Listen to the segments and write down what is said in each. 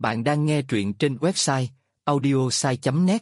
Bạn đang nghe truyện trên website audiosai.net.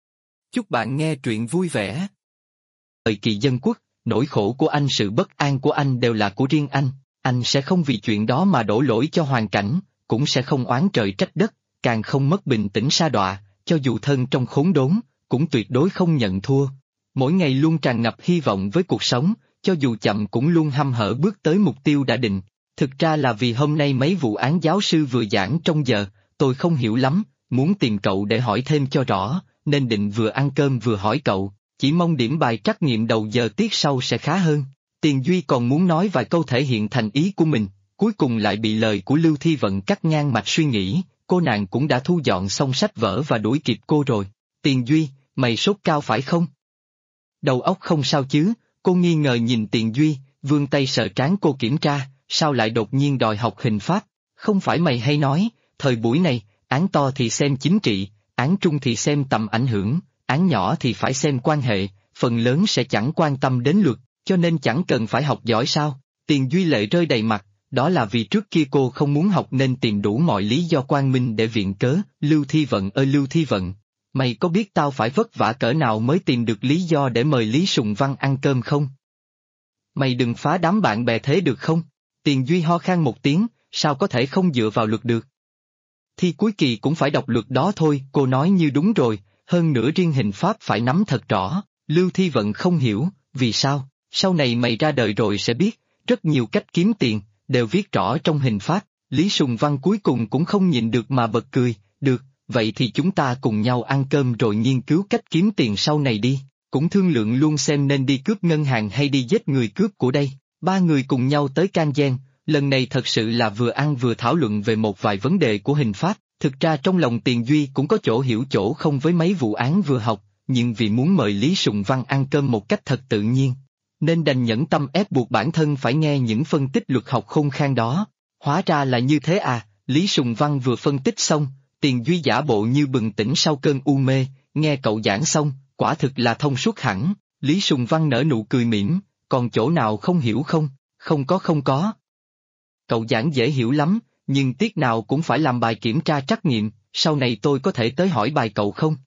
Chúc bạn nghe truyện vui vẻ. Thời kỳ dân quốc, nỗi khổ của anh, sự bất an của anh đều là của riêng anh sẽ không vì chuyện đó mà đổ lỗi cho hoàn cảnh, cũng sẽ không oán trời trách đất, càng không mất bình tĩnh sa đọa, cho dù thân trong khốn đốn, cũng tuyệt đối không nhận thua. Mỗi ngày luôn tràn ngập hy vọng với cuộc sống, cho dù chậm cũng luôn hăm hở bước tới mục tiêu đã định. Thực ra là vì hôm nay mấy vụ án giáo sư vừa giảng trong giờ, tôi không hiểu lắm, muốn tìm cậu để hỏi thêm cho rõ, nên định vừa ăn cơm vừa hỏi cậu, chỉ mong điểm bài trắc nghiệm đầu giờ tiết sau sẽ khá hơn. Tiền Duy còn muốn nói vài câu thể hiện thành ý của mình, cuối cùng lại bị lời của Lưu Thi Vận cắt ngang mạch suy nghĩ, cô nàng cũng đã thu dọn xong sách vở và đuổi kịp cô rồi. Tiền Duy, mày sốt cao phải không? Đầu óc không sao chứ? Cô nghi ngờ nhìn Tiền Duy, vươn tay sờ trán cô kiểm tra, sao lại đột nhiên đòi học hình pháp? Không phải mày hay nói, thời buổi này, án to thì xem chính trị, án trung thì xem tầm ảnh hưởng, án nhỏ thì phải xem quan hệ, phần lớn sẽ chẳng quan tâm đến luật, cho nên chẳng cần phải học giỏi sao? Tiền Duy lệ rơi đầy mặt, đó là vì trước kia cô không muốn học nên tìm đủ mọi lý do quang minh để viện cớ. Lưu Thi Vận ơi Lưu Thi Vận, mày có biết tao phải vất vả cỡ nào mới tìm được lý do để mời Lý Sùng Văn ăn cơm không? Mày đừng phá đám bạn bè thế được không? Tiền Duy ho khan một tiếng, sao có thể không dựa vào luật được? Thi cuối kỳ cũng phải đọc luật đó thôi, cô nói như đúng rồi, hơn nữa riêng hình pháp phải nắm thật rõ. Lưu Thi Vận không hiểu, vì sao? Sau này mày ra đời rồi sẽ biết, rất nhiều cách kiếm tiền, đều viết rõ trong hình pháp. Lý Sùng Văn cuối cùng cũng không nhịn được mà bật cười, được, vậy thì chúng ta cùng nhau ăn cơm rồi nghiên cứu cách kiếm tiền sau này đi, cũng thương lượng luôn xem nên đi cướp ngân hàng hay đi giết người cướp của đây. Ba người cùng nhau tới Can Giang, lần này thật sự là vừa ăn vừa thảo luận về một vài vấn đề của hình pháp. Thực ra trong lòng Tiền Duy cũng có chỗ hiểu chỗ không với mấy vụ án vừa học, nhưng vì muốn mời Lý Sùng Văn ăn cơm một cách thật tự nhiên, nên đành nhẫn tâm ép buộc bản thân phải nghe những phân tích luật học khôn khan đó. Hóa ra là như thế à? Lý Sùng Văn vừa phân tích xong, Tiền Duy giả bộ như bừng tỉnh sau cơn u mê, nghe cậu giảng xong, quả thực là thông suốt hẳn. Lý Sùng Văn nở nụ cười mỉm, còn chỗ nào không hiểu không? Không có. Cậu giảng dễ hiểu lắm, nhưng tiết nào cũng phải làm bài kiểm tra trắc nghiệm, sau này tôi có thể tới hỏi bài cậu không?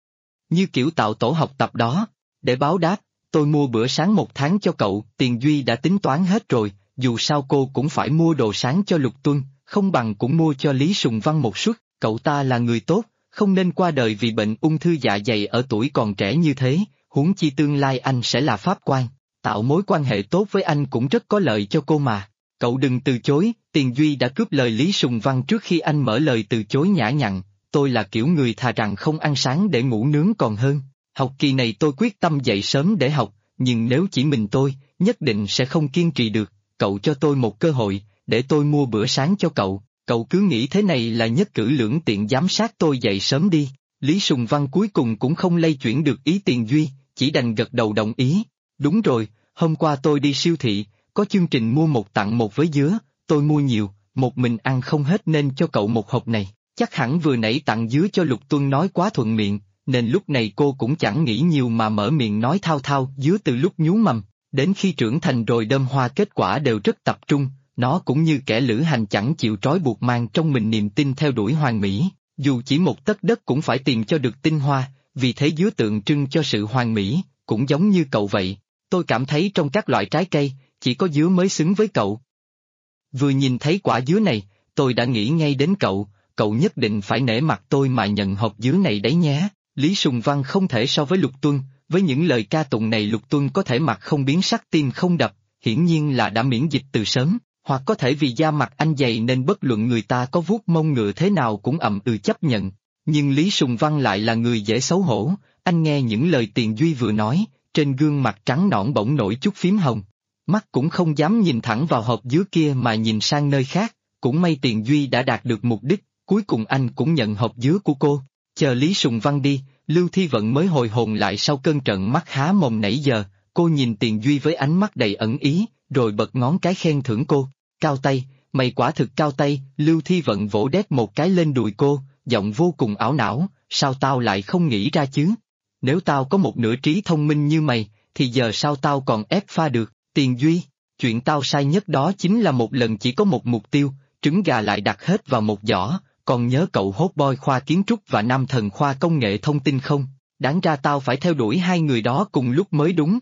Như kiểu tạo tổ học tập đó, để báo đáp, tôi mua bữa sáng một tháng cho cậu. Tiền Duy đã tính toán hết rồi, dù sao cô cũng phải mua đồ sáng cho Lục Tuân, không bằng cũng mua cho Lý Sùng Văn một suất, cậu ta là người tốt, không nên qua đời vì bệnh ung thư dạ dày ở tuổi còn trẻ như thế, huống chi tương lai anh sẽ là pháp quan, tạo mối quan hệ tốt với anh cũng rất có lợi cho cô mà. Cậu đừng từ chối. Tiền Duy đã cướp lời Lý Sùng Văn trước khi anh mở lời từ chối nhã nhặn, tôi là kiểu người thà rằng không ăn sáng để ngủ nướng còn hơn. Học kỳ này tôi quyết tâm dậy sớm để học, nhưng nếu chỉ mình tôi, nhất định sẽ không kiên trì được, cậu cho tôi một cơ hội, để tôi mua bữa sáng cho cậu, cậu cứ nghĩ thế này là nhất cử lưỡng tiện giám sát tôi dậy sớm đi. Lý Sùng Văn cuối cùng cũng không lay chuyển được ý Tiền Duy, chỉ đành gật đầu đồng ý. Đúng rồi, hôm qua tôi đi siêu thị, có chương trình mua một tặng một với dứa, tôi mua nhiều, một mình ăn không hết nên cho cậu một hộp này. Chắc hẳn vừa nãy tặng dứa cho Lục Tuân nói quá thuận miệng, nên lúc này cô cũng chẳng nghĩ nhiều mà mở miệng nói thao thao. Dứa từ lúc nhú mầm, đến khi trưởng thành rồi đơm hoa kết quả đều rất tập trung, nó cũng như kẻ lữ hành chẳng chịu trói buộc mang trong mình niềm tin theo đuổi hoàn mỹ, dù chỉ một tấc đất cũng phải tìm cho được tinh hoa, vì thế dứa tượng trưng cho sự hoàn mỹ, cũng giống như cậu vậy. Tôi cảm thấy trong các loại trái cây, chỉ có dứa mới xứng với cậu. Vừa nhìn thấy quả dứa này, tôi đã nghĩ ngay đến cậu, cậu nhất định phải nể mặt tôi mà nhận hộp dứa này đấy nhé. Lý Sùng Văn không thể so với Lục Tuân, với những lời ca tụng này Lục Tuân có thể mặt không biến sắc tim không đập, hiển nhiên là đã miễn dịch từ sớm, hoặc có thể vì da mặt anh dày nên bất luận người ta có vuốt mông ngựa thế nào cũng chấp nhận. Nhưng Lý Sùng Văn lại là người dễ xấu hổ, anh nghe những lời Tiền Duy vừa nói, trên gương mặt trắng nõn bỗng nổi chút phím hồng. Mắt cũng không dám nhìn thẳng vào hộp dứa kia mà nhìn sang nơi khác, cũng may Tiền Duy đã đạt được mục đích, cuối cùng anh cũng nhận hộp dứa của cô. Chờ Lý Sùng Văn đi, Lưu Thi Vận mới hồi hồn lại sau cơn trận mắt há mồm nãy giờ, cô nhìn Tiền Duy với ánh mắt đầy ẩn ý, rồi bật ngón cái khen thưởng cô. Cao tay, mày quả thực cao tay. Lưu Thi Vận vỗ đét một cái lên đùi cô, giọng vô cùng ảo não, sao tao lại không nghĩ ra chứ? Nếu tao có một nửa trí thông minh như mày, thì giờ sao tao còn ép pha được? Tiền Duy, chuyện tao sai nhất đó chính là một lần chỉ có một mục tiêu, trứng gà lại đặt hết vào một giỏ, còn nhớ cậu hot boy khoa kiến trúc và nam thần khoa công nghệ thông tin không? Đáng ra tao phải theo đuổi hai người đó cùng lúc mới đúng.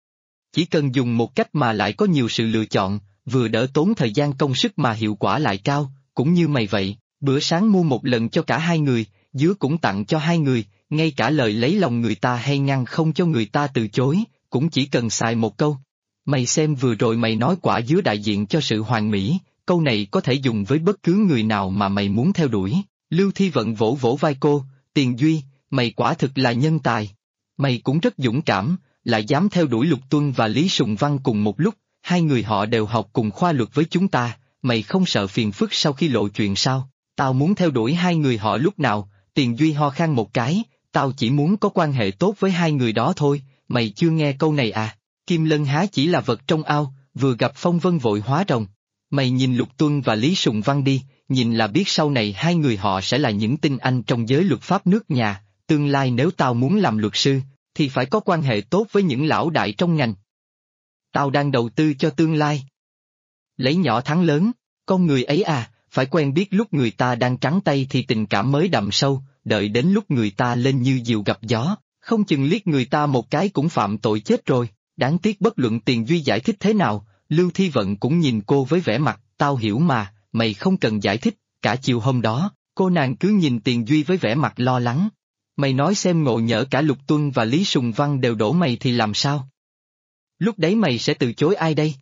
Chỉ cần dùng một cách mà lại có nhiều sự lựa chọn, vừa đỡ tốn thời gian công sức mà hiệu quả lại cao, cũng như mày vậy, bữa sáng mua một lần cho cả hai người, dứa cũng tặng cho hai người, ngay cả lời lấy lòng người ta hay ngăn không cho người ta từ chối, cũng chỉ cần xài một câu. Mày xem vừa rồi mày nói quả dứa đại diện cho sự hoàn mỹ, câu này có thể dùng với bất cứ người nào mà mày muốn theo đuổi. Lưu Thi Vận vỗ vỗ vai cô, Tiền Duy, mày quả thực là nhân tài. Mày cũng rất dũng cảm, lại dám theo đuổi Lục Tuân và Lý Sùng Văn cùng một lúc, hai người họ đều học cùng khoa luật với chúng ta, mày không sợ phiền phức sau khi lộ chuyện sao? Tao muốn theo đuổi hai người họ lúc nào? Tiền Duy ho khan một cái, tao chỉ muốn có quan hệ tốt với hai người đó thôi, mày chưa nghe câu này à? Kim Lân há chỉ là vật trong ao, vừa gặp phong vân vội hóa rồng. Mày nhìn Lục Tuân và Lý Sùng Văn đi, nhìn là biết sau này hai người họ sẽ là những tinh anh trong giới luật pháp nước nhà, tương lai nếu tao muốn làm luật sư, thì phải có quan hệ tốt với những lão đại trong ngành. Tao đang đầu tư cho tương lai. Lấy nhỏ thắng lớn, con người ấy à, phải quen biết lúc người ta đang trắng tay thì tình cảm mới đậm sâu, đợi đến lúc người ta lên như diều gặp gió, không chừng liếc người ta một cái cũng phạm tội chết rồi. Đáng tiếc bất luận Tiền Duy giải thích thế nào, Lưu Thi Vận cũng nhìn cô với vẻ mặt, tao hiểu mà, mày không cần giải thích. Cả chiều hôm đó, cô nàng cứ nhìn Tiền Duy với vẻ mặt lo lắng. Mày nói xem ngộ nhỡ cả Lục Tuân và Lý Sùng Văn đều đổ mày thì làm sao? Lúc đấy mày sẽ từ chối ai đây?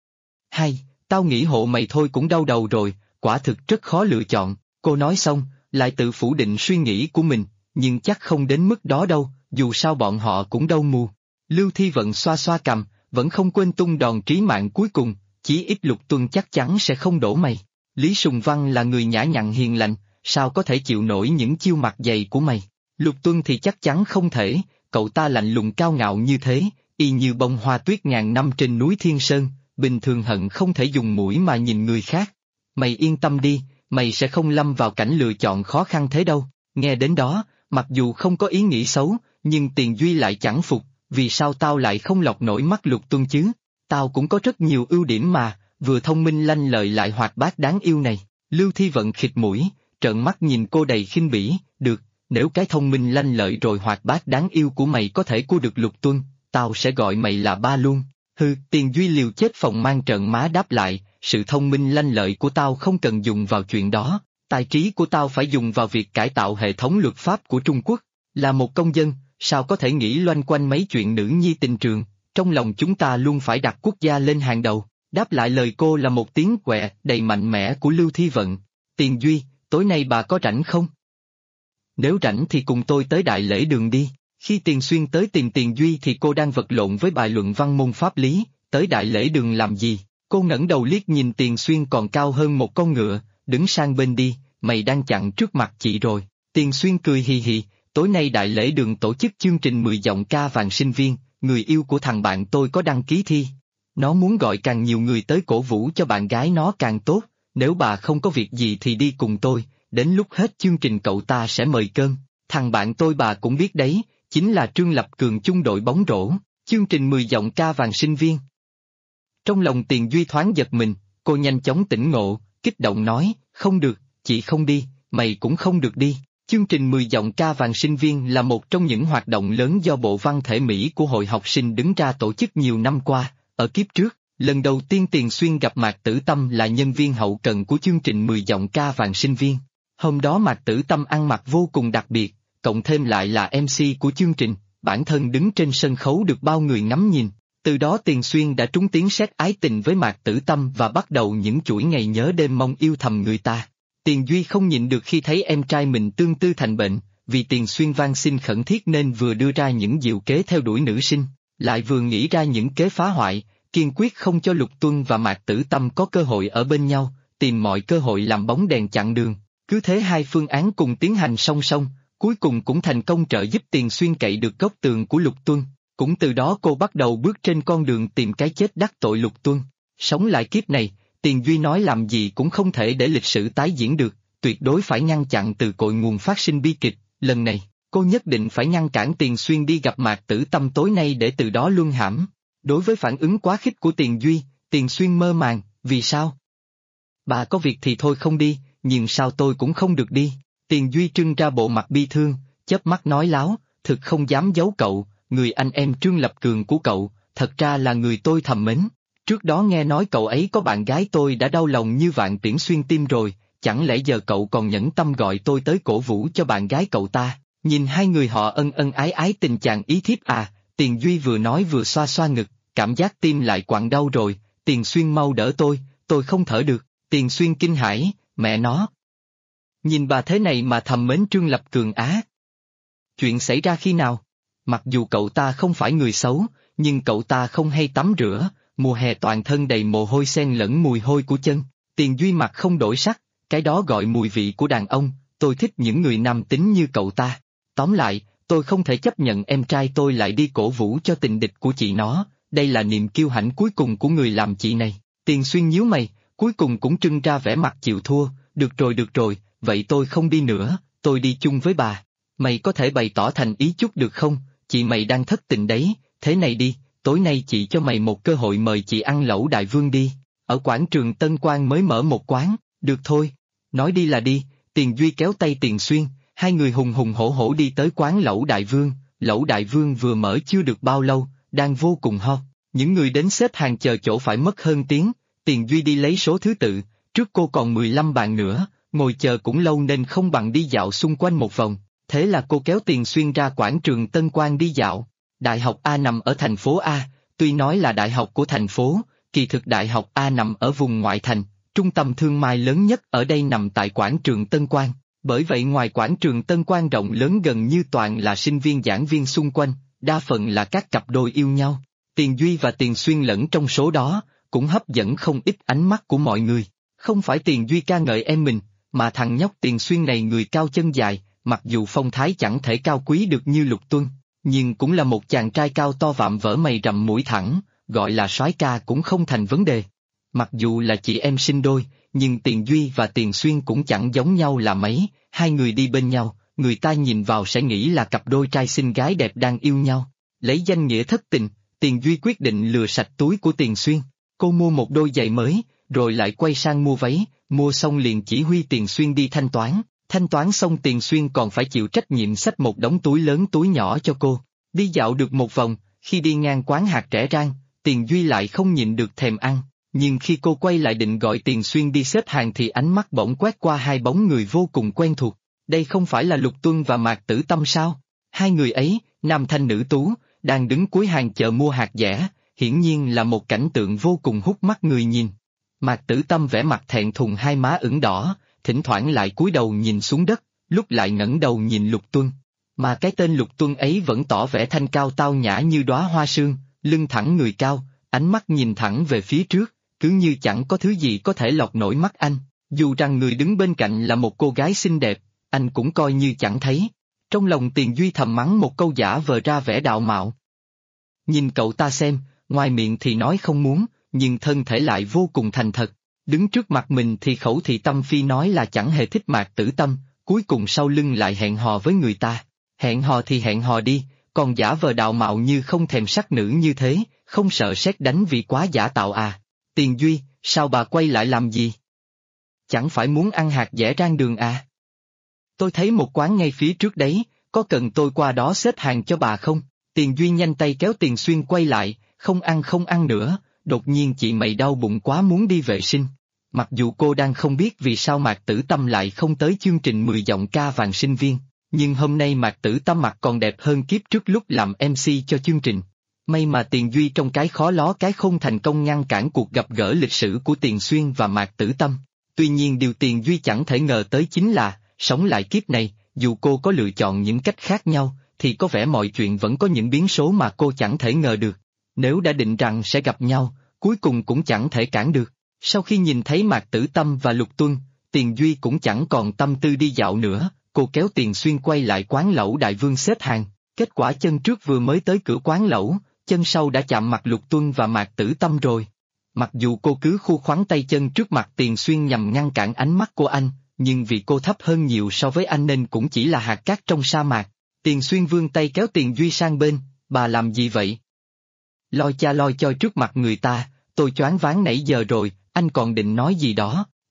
Hay, tao nghĩ hộ mày thôi cũng đau đầu rồi, quả thực rất khó lựa chọn. Cô nói xong, lại tự phủ định suy nghĩ của mình, nhưng chắc không đến mức đó đâu, dù sao bọn họ cũng đâu mù. Lưu Thi Vận xoa xoa cằm, vẫn không quên tung đòn trí mạng cuối cùng, chí ít Lục Tuân chắc chắn sẽ không đổ mày. Lý Sùng Văn là người nhã nhặn hiền lành, sao có thể chịu nổi những chiêu mặt dày của mày? Lục Tuân thì chắc chắn không thể, cậu ta lạnh lùng cao ngạo như thế, y như bông hoa tuyết ngàn năm trên núi Thiên Sơn, bình thường hận không thể dùng mũi mà nhìn người khác. Mày yên tâm đi, mày sẽ không lâm vào cảnh lựa chọn khó khăn thế đâu. Nghe đến đó, mặc dù không có ý nghĩ xấu, nhưng Tiền Duy lại chẳng phục, vì sao tao lại không lọt nổi mắt Lục Tuân chứ? Tao cũng có rất nhiều ưu điểm mà, vừa thông minh lanh lợi lại hoạt bát đáng yêu này. Lưu Thi Vận khịt mũi, trợn mắt nhìn cô đầy khinh bỉ, được, nếu cái thông minh lanh lợi rồi hoạt bát đáng yêu của mày có thể cua được Lục Tuân, tao sẽ gọi mày là ba luôn. Hừ, Tiền Duy liều chết phòng mang trợn má đáp lại, sự thông minh lanh lợi của tao không cần dùng vào chuyện đó, tài trí của tao phải dùng vào việc cải tạo hệ thống luật pháp của Trung Quốc. Là một công dân, sao có thể nghĩ loanh quanh mấy chuyện nữ nhi tình trường, trong lòng chúng ta luôn phải đặt quốc gia lên hàng đầu. Đáp lại lời cô là một tiếng quẹ đầy mạnh mẽ của Lưu Thi Vận. Tiền Duy, tối nay bà có rảnh không? Nếu rảnh thì cùng tôi tới đại lễ đường đi. Khi Tiền Xuyên tới tìm Tiền Duy thì cô đang vật lộn với bài luận văn môn pháp lý, tới đại lễ đường làm gì? Cô ngẩng đầu liếc nhìn Tiền Xuyên còn cao hơn một con ngựa, đứng sang bên đi, mày đang chặn trước mặt chị rồi. Tiền Xuyên cười hì hì, tối nay đại lễ đường tổ chức chương trình 10 giọng ca vàng sinh viên, người yêu của thằng bạn tôi có đăng ký thi. Nó muốn gọi càng nhiều người tới cổ vũ cho bạn gái nó càng tốt, nếu bà không có việc gì thì đi cùng tôi, đến lúc hết chương trình cậu ta sẽ mời cơm. Thằng bạn tôi bà cũng biết đấy, chính là Trương Lập Cường chung đội bóng rổ, chương trình 10 giọng ca vàng sinh viên. Trong lòng Tiền Duy thoáng giật mình, cô nhanh chóng tỉnh ngộ, kích động nói, không được, chị không đi, mày cũng không được đi. Chương trình 10 giọng ca vàng sinh viên là một trong những hoạt động lớn do Bộ Văn thể Mỹ của Hội học sinh đứng ra tổ chức nhiều năm qua. Ở kiếp trước, lần đầu tiên Tiền Xuyên gặp Mạc Tử Tâm là nhân viên hậu cần của chương trình 10 giọng ca vàng sinh viên. Hôm đó Mạc Tử Tâm ăn mặc vô cùng đặc biệt, cộng thêm lại là MC của chương trình, bản thân đứng trên sân khấu được bao người ngắm nhìn. Từ đó Tiền Xuyên đã trúng tiếng sét ái tình với Mạc Tử Tâm và bắt đầu những chuỗi ngày nhớ đêm mong yêu thầm người ta. Tiền Duy không nhịn được khi thấy em trai mình tương tư thành bệnh, vì Tiền Xuyên van xin khẩn thiết nên vừa đưa ra những diệu kế theo đuổi nữ sinh, lại vừa nghĩ ra những kế phá hoại, kiên quyết không cho Lục Tuân và Mạc Tử Tâm có cơ hội ở bên nhau, tìm mọi cơ hội làm bóng đèn chặn đường. Cứ thế hai phương án cùng tiến hành song song, cuối cùng cũng thành công trợ giúp Tiền Xuyên cậy được góc tường của Lục Tuân. Cũng từ đó cô bắt đầu bước trên con đường tìm cái chết đắc tội Lục Tuân. Sống lại kiếp này, Tiền Duy nói làm gì cũng không thể để lịch sử tái diễn được, tuyệt đối phải ngăn chặn từ cội nguồn phát sinh bi kịch. Lần này, cô nhất định phải ngăn cản Tiền Xuyên đi gặp Mạc Tử Tâm tối nay để từ đó luân hãm. Đối với phản ứng quá khích của Tiền Duy, Tiền Xuyên mơ màng, vì sao? Bà có việc thì thôi không đi, nhưng sao tôi cũng không được đi. Tiền Duy trưng ra bộ mặt bi thương, chớp mắt nói láo, thực không dám giấu cậu, người anh em Trương Lập Cường của cậu, thật ra là người tôi thầm mến. Trước đó nghe nói cậu ấy có bạn gái tôi đã đau lòng như vạn tiễn xuyên tim rồi, chẳng lẽ giờ cậu còn nhẫn tâm gọi tôi tới cổ vũ cho bạn gái cậu ta? Nhìn hai người họ ân ân ái ái tình chàng ý thiếp à, Tiền Duy vừa nói vừa xoa xoa ngực, cảm giác tim lại quặn đau rồi, Tiền Xuyên mau đỡ tôi không thở được. Tiền Xuyên kinh hãi, mẹ nó. Nhìn bà thế này mà thầm mến Trương Lập Cường á. Chuyện xảy ra khi nào? Mặc dù cậu ta không phải người xấu, nhưng cậu ta không hay tắm rửa, mùa hè toàn thân đầy mồ hôi xen lẫn mùi hôi của chân. Tiền Duy mặt không đổi sắc, cái đó gọi mùi vị của đàn ông, tôi thích những người nam tính như cậu ta. Tóm lại, tôi không thể chấp nhận em trai tôi lại đi cổ vũ cho tình địch của chị nó, đây là niềm kiêu hãnh cuối cùng của người làm chị này. Tiền Xuyên nhíu mày, cuối cùng cũng trưng ra vẻ mặt chịu thua, được rồi, vậy tôi không đi nữa, tôi đi chung với bà. Mày có thể bày tỏ thành ý chút được không, chị mày đang thất tình đấy, thế này đi, tối nay chị cho mày một cơ hội mời chị ăn lẩu đại vương đi, ở quảng trường Tân Quang mới mở một quán, được thôi, nói đi là đi. Tiền Duy kéo tay Tiền Xuyên, hai người hùng hùng hổ hổ đi tới quán lẩu đại vương vừa mở chưa được bao lâu, đang vô cùng hot, những người đến xếp hàng chờ chỗ phải mất hơn tiếng. Tiền Duy đi lấy số thứ tự, trước cô còn 15 bàn nữa, ngồi chờ cũng lâu nên không bằng đi dạo xung quanh một vòng, thế là cô kéo Tiền Xuyên ra quảng trường Tân Quang đi dạo. Đại học A nằm ở thành phố A, tuy nói là đại học của thành phố, kỳ thực Đại học A nằm ở vùng ngoại thành, trung tâm thương mại lớn nhất ở đây nằm tại quảng trường Tân Quang, bởi vậy ngoài quảng trường Tân Quang rộng lớn gần như toàn là sinh viên giảng viên xung quanh, đa phần là các cặp đôi yêu nhau. Tiền Duy và Tiền Xuyên lẫn trong số đó, cũng hấp dẫn không ít ánh mắt của mọi người. Không phải Tiền Duy ca ngợi em mình, mà thằng nhóc Tiền Xuyên này người cao chân dài, mặc dù phong thái chẳng thể cao quý được như Lục Tuân, nhưng cũng là một chàng trai cao to vạm vỡ mày rậm mũi thẳng, gọi là soái ca cũng không thành vấn đề. Mặc dù là chị em sinh đôi, nhưng Tiền Duy và Tiền Xuyên cũng chẳng giống nhau là mấy, hai người đi bên nhau, người ta nhìn vào sẽ nghĩ là cặp đôi trai xinh gái đẹp đang yêu nhau. Lấy danh nghĩa thất tình, Tiền Duy quyết định lừa sạch túi của Tiền Xuyên. Cô mua một đôi giày mới, rồi lại quay sang mua váy, mua xong liền chỉ huy Tiền Xuyên đi thanh toán xong Tiền Xuyên còn phải chịu trách nhiệm xách một đống túi lớn túi nhỏ cho cô. Đi dạo được một vòng, khi đi ngang quán hạt rẻ rang, Tiền Duy lại không nhịn được thèm ăn, nhưng khi cô quay lại định gọi Tiền Xuyên đi xếp hàng thì ánh mắt bỗng quét qua hai bóng người vô cùng quen thuộc. Đây không phải là Lục Tuân và Mạc Tử Tâm sao? Hai người ấy, nam thanh nữ tú, đang đứng cuối hàng chợ mua hạt dẻ, hiển nhiên là một cảnh tượng vô cùng hút mắt người nhìn. Mạc Tử Tâm vẻ mặt thẹn thùng hai má ửng đỏ, thỉnh thoảng lại cúi đầu nhìn xuống đất, lúc lại ngẩng đầu nhìn Lục Tuân. Mà cái tên Lục Tuân ấy vẫn tỏ vẻ thanh cao tao nhã như đóa hoa sương, lưng thẳng người cao, ánh mắt nhìn thẳng về phía trước, cứ như chẳng có thứ gì có thể lọt nổi mắt anh. Dù rằng người đứng bên cạnh là một cô gái xinh đẹp, anh cũng coi như chẳng thấy. Trong lòng Tiền Duy thầm mắng một câu giả vờ ra vẻ đạo mạo. Nhìn cậu ta xem, ngoài miệng thì nói không muốn, nhưng thân thể lại vô cùng thành thật. Đứng trước mặt mình thì khẩu thị tâm phi nói là chẳng hề thích Mạc Tử Tâm, cuối cùng sau lưng lại hẹn hò với người ta. Hẹn hò thì hẹn hò đi, còn giả vờ đạo mạo như không thèm sắc nữ như thế, không sợ sét đánh vì quá giả tạo à. Tiền Duy, sao bà quay lại làm gì? Chẳng phải muốn ăn hạt dẻ rang đường à? Tôi thấy một quán ngay phía trước đấy, có cần tôi qua đó xếp hàng cho bà không? Tiền Duy nhanh tay kéo Tiền Xuyên quay lại, không ăn nữa, đột nhiên chị mày đau bụng quá muốn đi vệ sinh. Mặc dù cô đang không biết vì sao Mạc Tử Tâm lại không tới chương trình 10 giọng ca vàng sinh viên, nhưng hôm nay Mạc Tử Tâm mặt còn đẹp hơn kiếp trước lúc làm MC cho chương trình. May mà Tiền Duy trong cái khó ló cái khôn thành công ngăn cản cuộc gặp gỡ lịch sử của Tiền Xuyên và Mạc Tử Tâm. Tuy nhiên điều Tiền Duy chẳng thể ngờ tới chính là, sống lại kiếp này, dù cô có lựa chọn những cách khác nhau, thì có vẻ mọi chuyện vẫn có những biến số mà cô chẳng thể ngờ được. Nếu đã định rằng sẽ gặp nhau, cuối cùng cũng chẳng thể cản được. Sau khi nhìn thấy Mạc Tử Tâm và Lục Tuân, Tiền Duy cũng chẳng còn tâm tư đi dạo nữa, cô kéo Tiền Xuyên quay lại quán lẩu Đại Vương xếp hàng. Kết quả chân trước vừa mới tới cửa quán lẩu, chân sau đã chạm mặt Lục Tuân và Mạc Tử Tâm rồi. Mặc dù cô cứ khu khoắn tay chân trước mặt Tiền Xuyên nhằm ngăn cản ánh mắt của anh, nhưng vì cô thấp hơn nhiều so với anh nên cũng chỉ là hạt cát trong sa mạc. Tiền Xuyên vươn tay kéo Tiền Duy sang bên, bà làm gì vậy? Loi cha loi choi trước mặt người ta, tôi choáng váng nãy giờ rồi, anh còn định nói gì đó,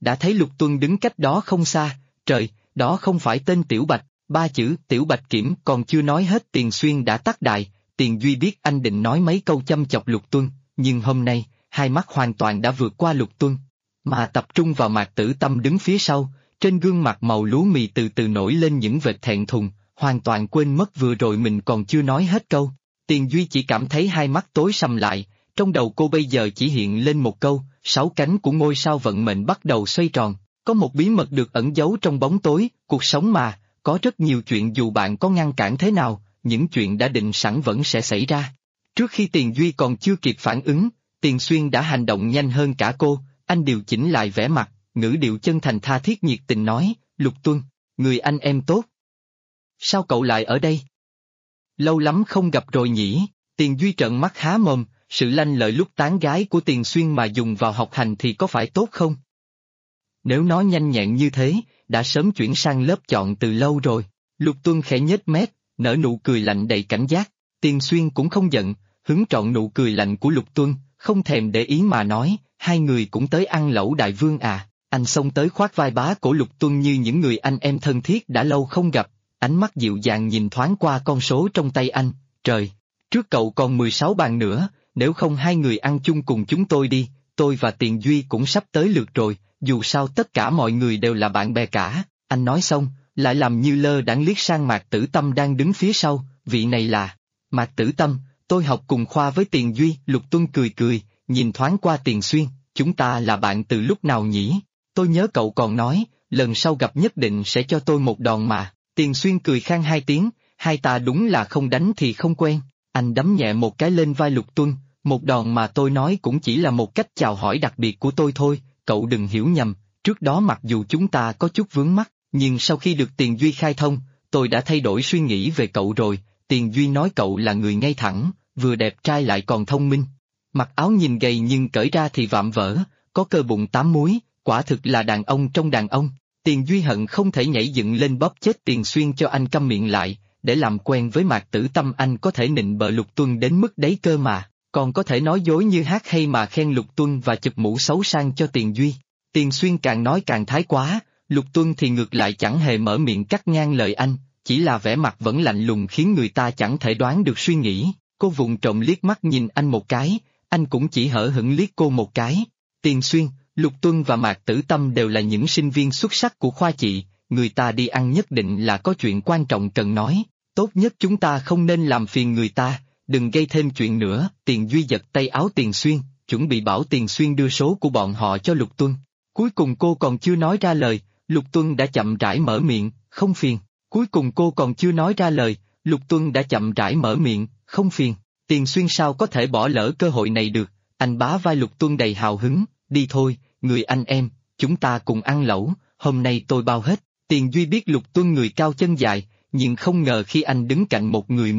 đã thấy Lục Tuân đứng cách đó không xa, trời, đó không phải tên Tiểu Bạch, ba chữ Tiểu Bạch Kiểm còn chưa nói hết Tiền Xuyên đã tắt đài. Tiền Duy biết anh định nói mấy câu châm chọc Lục Tuân, nhưng hôm nay, hai mắt hoàn toàn đã vượt qua Lục Tuân, mà tập trung vào Mạc Tử Tâm đứng phía sau, trên gương mặt màu lúa mì từ từ nổi lên những vệt thẹn thùng, hoàn toàn quên mất vừa rồi mình còn chưa nói hết câu. Tiền Duy chỉ cảm thấy hai mắt tối sầm lại, trong đầu cô bây giờ chỉ hiện lên một câu, 6 cánh của ngôi sao vận mệnh bắt đầu xoay tròn, có một bí mật được ẩn giấu trong bóng tối, cuộc sống mà, có rất nhiều chuyện dù bạn có ngăn cản thế nào, những chuyện đã định sẵn vẫn sẽ xảy ra. Trước khi Tiền Duy còn chưa kịp phản ứng, Tiền Xuyên đã hành động nhanh hơn cả cô, anh điều chỉnh lại vẻ mặt, ngữ điệu chân thành tha thiết nhiệt tình nói, Lục Tuân, người anh em tốt. Sao cậu lại ở đây? Lâu lắm không gặp rồi nhỉ? Tiền Duy trợn mắt há mồm, sự lanh lợi lúc tán gái của Tiền Xuyên mà dùng vào học hành thì có phải tốt không? Nếu nói nhanh nhẹn như thế, đã sớm chuyển sang lớp chọn từ lâu rồi. Lục Tuân khẽ nhếch mép, nở nụ cười lạnh đầy cảnh giác. Tiền Xuyên cũng không giận, hứng trọn nụ cười lạnh của Lục Tuân, không thèm để ý mà nói, hai người cũng tới ăn lẩu đại vương à. Anh xông tới khoác vai bá cổ Lục Tuân như những người anh em thân thiết đã lâu không gặp, ánh mắt dịu dàng nhìn thoáng qua con số trong tay anh, trời, trước cậu còn 16 bàn nữa, nếu không hai người ăn chung cùng chúng tôi đi, tôi và Tiền Duy cũng sắp tới lượt rồi, dù sao tất cả mọi người đều là bạn bè cả. Anh nói xong, lại làm như lơ đãng liếc sang Mạc Tử Tâm đang đứng phía sau, vị này là Mạc Tử Tâm, tôi học cùng khoa với Tiền Duy. Lục Tuân cười cười, nhìn thoáng qua Tiền Xuyên, chúng ta là bạn từ lúc nào nhỉ? Tôi nhớ cậu còn nói, lần sau gặp nhất định sẽ cho tôi một đòn mà. Tiền Xuyên cười khang hai tiếng, hai ta đúng là không đánh thì không quen. Anh đấm nhẹ một cái lên vai Lục Tuân, một đòn mà tôi nói cũng chỉ là một cách chào hỏi đặc biệt của tôi thôi, cậu đừng hiểu nhầm, trước đó mặc dù chúng ta có chút vướng mắc, nhưng sau khi được Tiền Duy khai thông, tôi đã thay đổi suy nghĩ về cậu rồi. Tiền Duy nói cậu là người ngay thẳng, vừa đẹp trai lại còn thông minh. Mặc áo nhìn gầy nhưng cởi ra thì vạm vỡ, có cơ bụng 8 múi, quả thực là đàn ông trong đàn ông. Tiền Duy hận không thể nhảy dựng lên bóp chết Tiền Xuyên cho anh câm miệng lại, để làm quen với Mạc Tử Tâm anh có thể nịnh bợ Lục Tuân đến mức đấy cơ mà, còn có thể nói dối như hát hay mà khen Lục Tuân và chụp mũ xấu sang cho Tiền Duy. Tiền Xuyên càng nói càng thái quá, Lục Tuân thì ngược lại chẳng hề mở miệng cắt ngang lời anh, chỉ là vẻ mặt vẫn lạnh lùng khiến người ta chẳng thể đoán được suy nghĩ. Cô vụng trộm liếc mắt nhìn anh một cái, anh cũng chỉ hở hững liếc cô một cái. Tiền Xuyên, Lục Tuân và Mạc Tử Tâm đều là những sinh viên xuất sắc của khoa chị, người ta đi ăn nhất định là có chuyện quan trọng cần nói, tốt nhất chúng ta không nên làm phiền người ta, đừng gây thêm chuyện nữa. Tiền Duy giật tay áo Tiền Xuyên, chuẩn bị bảo Tiền Xuyên đưa số của bọn họ cho Lục Tuân. Cuối cùng cô còn chưa nói ra lời, Lục Tuân đã chậm rãi mở miệng, không phiền. Cuối cùng cô còn chưa nói ra lời, Lục Tuân đã chậm rãi mở miệng, không phiền. Tiền Xuyên sao có thể bỏ lỡ cơ hội này được, anh bá vai Lục Tuân đầy hào hứng, đi thôi, người anh em, chúng ta cùng ăn lẩu, hôm nay tôi bao hết. Tiền Duy biết Lục Tuân người cao chân dài, nhưng không ngờ khi anh đứng cạnh một người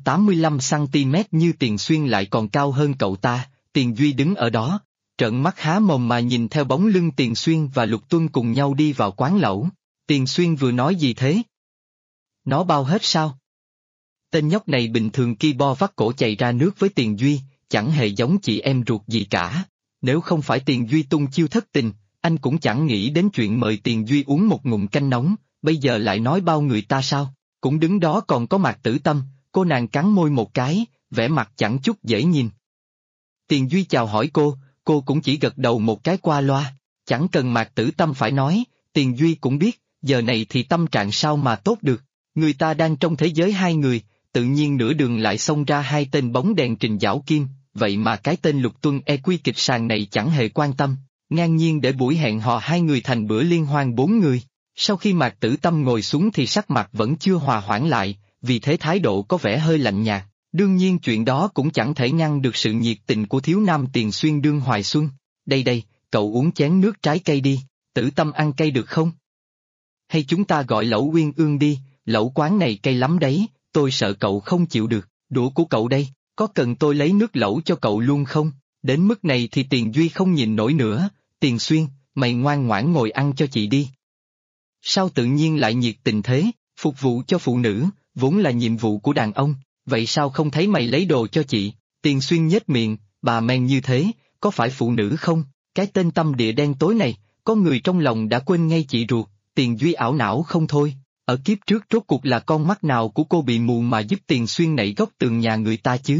185cm như Tiền Xuyên lại còn cao hơn cậu ta. Tiền Duy đứng ở đó, trợn mắt há mồm mà nhìn theo bóng lưng Tiền Xuyên và Lục Tuân cùng nhau đi vào quán lẩu. Tiền Xuyên vừa nói gì thế? Nó bao hết sao? Tên nhóc này bình thường ki bo vắt cổ chạy ra nước với Tiền Duy, chẳng hề giống chị em ruột gì cả. Nếu không phải Tiền Duy tung chiêu thất tình, anh cũng chẳng nghĩ đến chuyện mời Tiền Duy uống một ngụm canh nóng, bây giờ lại nói bao người ta sao? Cũng đứng đó còn có Mạc Tử Tâm, cô nàng cắn môi một cái, vẻ mặt chẳng chút dễ nhìn. Tiền Duy chào hỏi cô cũng chỉ gật đầu một cái qua loa, chẳng cần Mạc Tử Tâm phải nói, Tiền Duy cũng biết, giờ này thì tâm trạng sao mà tốt được, người ta đang trong thế giới hai người, tự nhiên nửa đường lại xông ra hai tên bóng đèn Trình Giảo Kim, vậy mà cái tên Lục Tuân EQ kịch sàng này chẳng hề quan tâm, ngang nhiên để buổi hẹn hò hai người thành bữa liên hoan 4 người. Sau khi Mạc Tử Tâm ngồi xuống thì sắc mặt vẫn chưa hòa hoãn lại, vì thế thái độ có vẻ hơi lạnh nhạt. Đương nhiên chuyện đó cũng chẳng thể ngăn được sự nhiệt tình của thiếu nam Tiền Xuyên đương hoài xuân. Đây, cậu uống chén nước trái cây đi, Tử Tâm ăn cay được không? Hay chúng ta gọi lẩu Uyên Ương đi, lẩu quán này cay lắm đấy, tôi sợ cậu không chịu được, đũa của cậu đây, có cần tôi lấy nước lẩu cho cậu luôn không? Đến mức này thì Tiền Duy không nhìn nổi nữa, Tiền Xuyên, mày ngoan ngoãn ngồi ăn cho chị đi. Sao tự nhiên lại nhiệt tình thế, phục vụ cho phụ nữ, vốn là nhiệm vụ của đàn ông. Vậy sao không thấy mày lấy đồ cho chị? Tiền Xuyên nhếch miệng, bà men như thế, có phải phụ nữ không? Cái tên tâm địa đen tối này, Có người trong lòng đã quên ngay chị ruột, Tiền Duy ảo não không thôi. Ở kiếp trước rốt cuộc là con mắt nào của cô bị mù mà giúp Tiền Xuyên nảy góc tường nhà người ta chứ?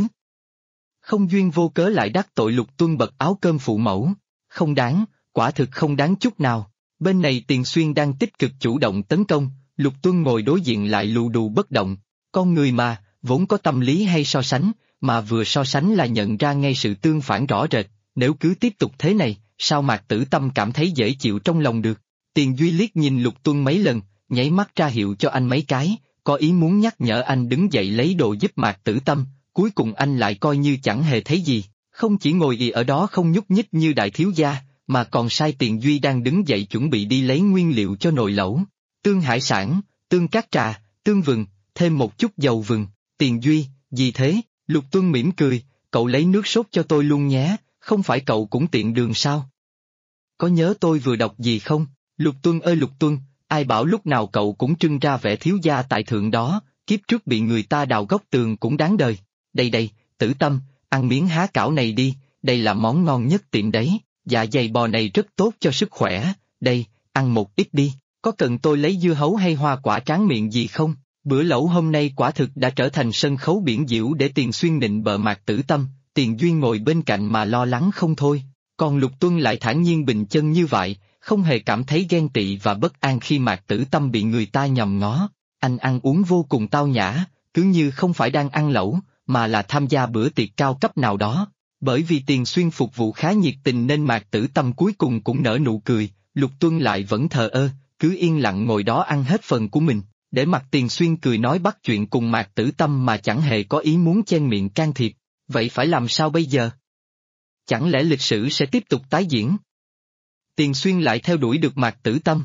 Không duyên vô cớ lại đắc tội Lục Tuân bật áo cơm phụ mẫu. Không đáng, quả thực không đáng chút nào. Bên này Tiền Xuyên đang tích cực chủ động tấn công, Lục Tuân ngồi đối diện lại lù đù bất động. Con người mà, vốn có tâm lý hay so sánh, mà vừa so sánh là nhận ra ngay sự tương phản rõ rệt. Nếu cứ tiếp tục thế này, sao Mạc Tử Tâm cảm thấy dễ chịu trong lòng được? Tiền Duy liếc nhìn Lục Tuân mấy lần, nháy mắt ra hiệu cho anh mấy cái, có ý muốn nhắc nhở anh đứng dậy lấy đồ giúp Mạc Tử Tâm, cuối cùng anh lại coi như chẳng hề thấy gì, không chỉ ngồi ì ở đó không nhúc nhích như đại thiếu gia, mà còn sai Tiền Duy đang đứng dậy chuẩn bị đi lấy nguyên liệu cho nồi lẩu. Tương hải sản, tương cát trà, tương vừng, thêm một chút dầu vừng. Tiền Duy, gì thế? Lục Tuân mỉm cười, cậu lấy nước sốt cho tôi luôn nhé, không phải cậu cũng tiện đường sao? Có nhớ tôi vừa đọc gì không? Lục Tuân ơi Lục Tuân, ai bảo lúc nào cậu cũng trưng ra vẻ thiếu gia tại thượng đó, kiếp trước bị người ta đào góc tường cũng đáng đời. Đây đây, Tử Tâm, ăn miếng há cảo này đi, đây là món ngon nhất tiệm đấy, dạ dày bò này rất tốt cho sức khỏe, đây, ăn một ít đi, có cần tôi lấy dưa hấu hay hoa quả tráng miệng gì không? Bữa lẩu hôm nay quả thực đã trở thành sân khấu biển diễu để Tiền Xuyên nịnh bợ Mạc Tử Tâm, Tiền Duy ngồi bên cạnh mà lo lắng không thôi, còn Lục Tuân lại thản nhiên bình chân như vậy, không hề cảm thấy ghen tị và bất an khi Mạc Tử Tâm bị người ta nhòm ngó. Anh ăn uống vô cùng tao nhã, cứ như không phải đang ăn lẩu, mà là tham gia bữa tiệc cao cấp nào đó. Bởi vì Tiền Xuyên phục vụ khá nhiệt tình nên Mạc Tử Tâm cuối cùng cũng nở nụ cười, Lục Tuân lại vẫn thờ ơ, cứ yên lặng ngồi đó ăn hết phần của mình, để mặc Tiền Xuyên cười nói bắt chuyện cùng Mạc Tử Tâm mà chẳng hề có ý muốn chen miệng can thiệp. Vậy phải làm sao bây giờ? Chẳng lẽ lịch sử sẽ tiếp tục tái diễn? Tiền Xuyên lại theo đuổi được Mạc Tử Tâm.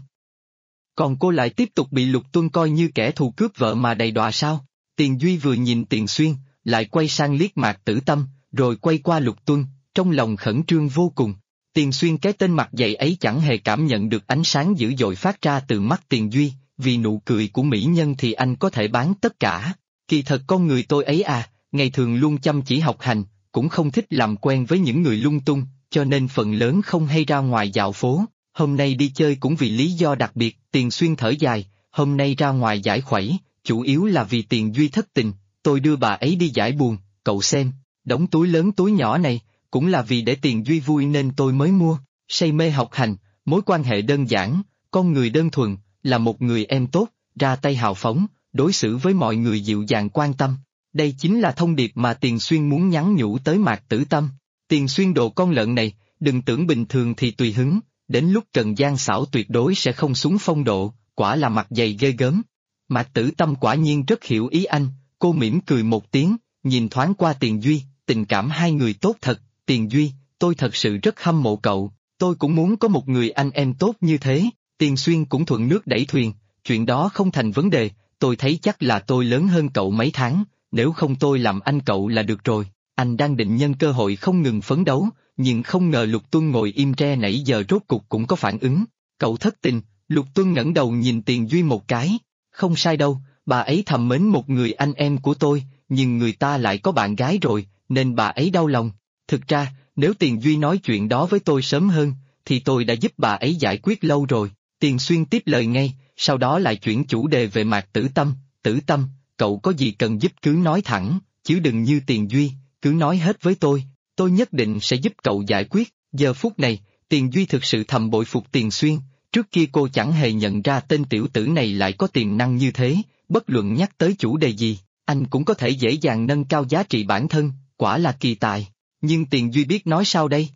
Còn cô lại tiếp tục bị Lục Tuân coi như kẻ thù cướp vợ mà đầy đọa sao? Tiền Duy vừa nhìn Tiền Xuyên, lại quay sang liếc Mạc Tử Tâm, rồi quay qua Lục Tuân, trong lòng khẩn trương vô cùng. Tiền Xuyên cái tên mặt dày ấy chẳng hề cảm nhận được ánh sáng dữ dội phát ra từ mắt Tiền Duy, vì nụ cười của mỹ nhân thì anh có thể bán tất cả. Kỳ thật con người tôi ấy à, ngày thường luôn chăm chỉ học hành, cũng không thích làm quen với những người lung tung, cho nên phần lớn không hay ra ngoài dạo phố. Hôm nay đi chơi cũng vì lý do đặc biệt. Tiền Xuyên thở dài, hôm nay ra ngoài giải khuẩy, chủ yếu là vì Tiền Duy thất tình, tôi đưa bà ấy đi giải buồn, cậu xem, đống túi lớn túi nhỏ này, cũng là vì để Tiền Duy vui nên tôi mới mua. Say mê học hành, mối quan hệ đơn giản, con người đơn thuần, là một người em tốt, ra tay hào phóng, đối xử với mọi người dịu dàng quan tâm. Đây chính là thông điệp mà Tiền Xuyên muốn nhắn nhủ tới Mạc Tử Tâm. Tiền Xuyên đồ con lợn này, đừng tưởng bình thường thì tùy hứng, đến lúc cần gian xảo tuyệt đối sẽ không xuống phong độ, quả là mặt dày ghê gớm. Mạc Tử Tâm quả nhiên rất hiểu ý anh, cô mỉm cười một tiếng, nhìn thoáng qua Tiền Duy, tình cảm hai người tốt thật. Tiền Duy, tôi thật sự rất hâm mộ cậu, tôi cũng muốn có một người anh em tốt như thế. Tiền Xuyên cũng thuận nước đẩy thuyền, chuyện đó không thành vấn đề, tôi thấy chắc là tôi lớn hơn cậu mấy tháng, nếu không tôi làm anh cậu là được rồi. Anh đang định nhân cơ hội không ngừng phấn đấu, nhưng không ngờ Lục Tuân ngồi im re nãy giờ rốt cục cũng có phản ứng. Cậu thất tình, Lục Tuân ngẩng đầu nhìn Tiền Duy một cái, không sai đâu, bà ấy thầm mến một người anh em của tôi, nhưng người ta lại có bạn gái rồi, nên bà ấy đau lòng. Thực ra, nếu Tiền Duy nói chuyện đó với tôi sớm hơn, thì tôi đã giúp bà ấy giải quyết lâu rồi. Tiền Xuyên tiếp lời ngay, sau đó lại chuyển chủ đề về Mạc Tử Tâm. Tử Tâm, cậu có gì cần giúp cứ nói thẳng, chứ đừng như Tiền Duy, cứ nói hết với tôi nhất định sẽ giúp cậu giải quyết. Giờ phút này, Tiền Duy thực sự thầm bội phục Tiền Xuyên, trước kia cô chẳng hề nhận ra tên tiểu tử này lại có tiềm năng như thế, bất luận nhắc tới chủ đề gì, anh cũng có thể dễ dàng nâng cao giá trị bản thân, quả là kỳ tài. Nhưng Tiền Duy biết nói sao đây?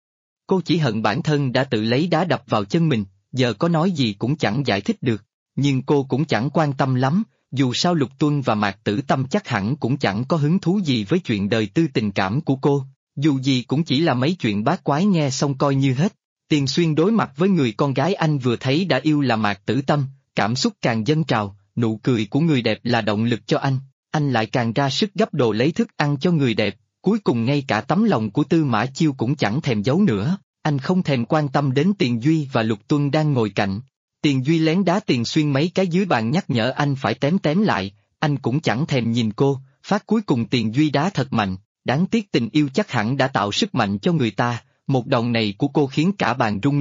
Cô chỉ hận bản thân đã tự lấy đá đập vào chân mình, giờ có nói gì cũng chẳng giải thích được, nhưng cô cũng chẳng quan tâm lắm, dù sao Lục Tuân và Mạc Tử Tâm chắc hẳn cũng chẳng có hứng thú gì với chuyện đời tư tình cảm của cô, dù gì cũng chỉ là mấy chuyện bát quái nghe xong coi như hết. Tiền Xuyên đối mặt với người con gái anh vừa thấy đã yêu là Mạc Tử Tâm, cảm xúc càng dâng trào, nụ cười của người đẹp là động lực cho anh lại càng ra sức gấp đồ lấy thức ăn cho người đẹp, cuối cùng ngay cả tấm lòng của Tư Mã Chiêu cũng chẳng thèm giấu nữa. Anh không thèm quan tâm đến Tiền Duy và Lục Tuân đang ngồi cạnh. Tiền Duy lén đá Tiền Xuyên mấy cái dưới bàn nhắc nhở anh phải tém lại, anh cũng chẳng thèm nhìn cô, phát cuối cùng Tiền Duy đá thật mạnh, đáng tiếc tình yêu chắc hẳn đã tạo sức mạnh cho người ta, một đòn này của cô khiến cả bàn rung lên,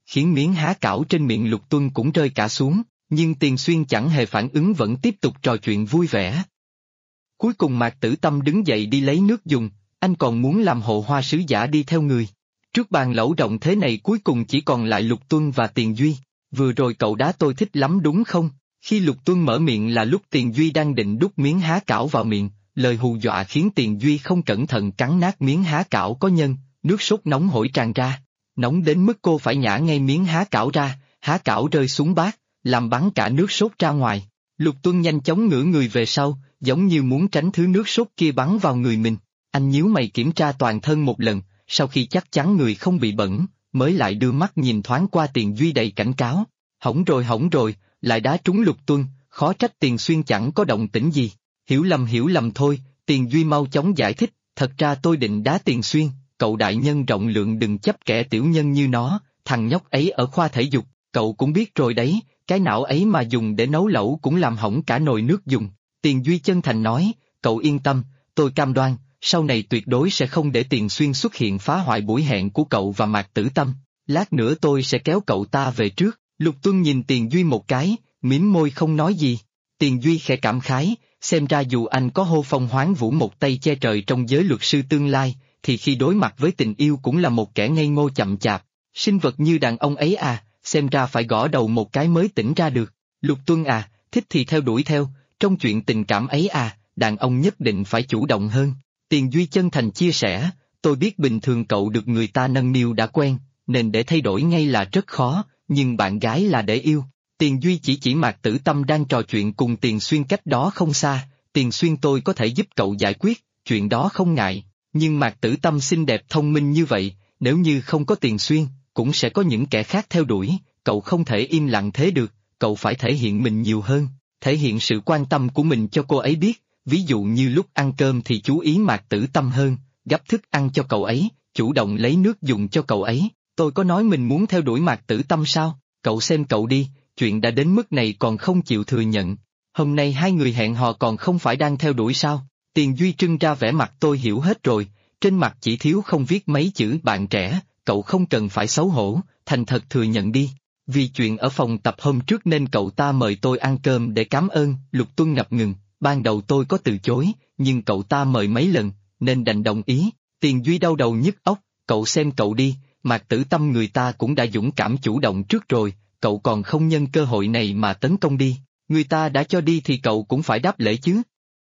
khiến miếng há cảo trên miệng Lục Tuân cũng rơi cả xuống, nhưng Tiền Xuyên chẳng hề phản ứng vẫn tiếp tục trò chuyện vui vẻ. Cuối cùng Mạc Tử Tâm đứng dậy đi lấy nước dùng, anh còn muốn làm hộ hoa sứ giả đi theo người. Trước bàn lẩu rộng thế này cuối cùng chỉ còn lại Lục Tuân và Tiền Duy. Vừa rồi cậu đá tôi thích lắm đúng không? Khi Lục Tuân mở miệng là lúc Tiền Duy đang định đút miếng há cảo vào miệng, lời hù dọa khiến Tiền Duy không cẩn thận cắn nát miếng há cảo có nhân, nước sốt nóng hổi tràn ra. Nóng đến mức cô phải nhả ngay miếng há cảo ra, há cảo rơi xuống bát, làm bắn cả nước sốt ra ngoài. Lục Tuân nhanh chóng ngửa người về sau, giống như muốn tránh thứ nước sốt kia bắn vào người mình. Anh nhíu mày kiểm tra toàn thân một lần, sau khi chắc chắn người không bị bẩn, mới lại đưa mắt nhìn thoáng qua Tiền Duy đầy cảnh cáo. Hỏng rồi, lại đá trúng Lục Tuân, khó trách Tiền Xuyên chẳng có động tĩnh gì. Hiểu lầm thôi, Tiền Duy mau chóng giải thích, thật ra tôi định đá Tiền Xuyên, cậu đại nhân rộng lượng đừng chấp kẻ tiểu nhân như nó, thằng nhóc ấy ở khoa thể dục, cậu cũng biết rồi đấy, cái não ấy mà dùng để nấu lẩu cũng làm hỏng cả nồi nước dùng. Tiền Duy chân thành nói, cậu yên tâm, tôi cam đoan, sau này tuyệt đối sẽ không để Tiền Xuyên xuất hiện phá hoại buổi hẹn của cậu và Mạc Tử Tâm, lát nữa tôi sẽ kéo cậu ta về trước. Lục Tuân nhìn Tiền Duy một cái, mím môi không nói gì. Tiền Duy khẽ cảm khái, xem ra dù anh có hô phong hoán vũ một tay che trời trong giới luật sư tương lai, thì khi đối mặt với tình yêu cũng là một kẻ ngây ngô chậm chạp. Sinh vật như đàn ông ấy à, xem ra phải gõ đầu một cái mới tỉnh ra được. Lục Tuân à, thích thì theo đuổi theo, trong chuyện tình cảm ấy à, đàn ông nhất định phải chủ động hơn. Tiền Duy chân thành chia sẻ, tôi biết bình thường cậu được người ta nâng niu đã quen, nên để thay đổi ngay là rất khó, nhưng bạn gái là để yêu. Tiền Duy chỉ Mạc Tử Tâm đang trò chuyện cùng Tiền Xuyên cách đó không xa, Tiền Xuyên tôi có thể giúp cậu giải quyết, chuyện đó không ngại, nhưng Mạc Tử Tâm xinh đẹp thông minh như vậy, nếu như không có Tiền Xuyên, cũng sẽ có những kẻ khác theo đuổi, cậu không thể im lặng thế được, cậu phải thể hiện mình nhiều hơn, thể hiện sự quan tâm của mình cho cô ấy biết, ví dụ như lúc ăn cơm thì chú ý Mạc Tử Tâm hơn, gắp thức ăn cho cậu ấy, chủ động lấy nước dùng cho cậu ấy. Tôi có nói mình muốn theo đuổi Mạc Tử Tâm sao? Cậu xem cậu đi, chuyện đã đến mức này còn không chịu thừa nhận. Hôm nay hai người hẹn hò còn không phải đang theo đuổi sao? Tiền Duy trưng ra vẻ mặt tôi hiểu hết rồi, trên mặt chỉ thiếu không viết mấy chữ bạn trẻ, cậu không cần phải xấu hổ, thành thật thừa nhận đi. Vì chuyện ở phòng tập hôm trước nên cậu ta mời tôi ăn cơm để cảm ơn. Lục Tuân ngập ngừng, ban đầu tôi có từ chối, nhưng cậu ta mời mấy lần, nên đành đồng ý. Tiền Duy đau đầu nhức óc, cậu xem cậu đi. Mạc Tử Tâm người ta cũng đã dũng cảm chủ động trước rồi, cậu còn không nhân cơ hội này mà tấn công đi, người ta đã cho đi thì cậu cũng phải đáp lễ chứ.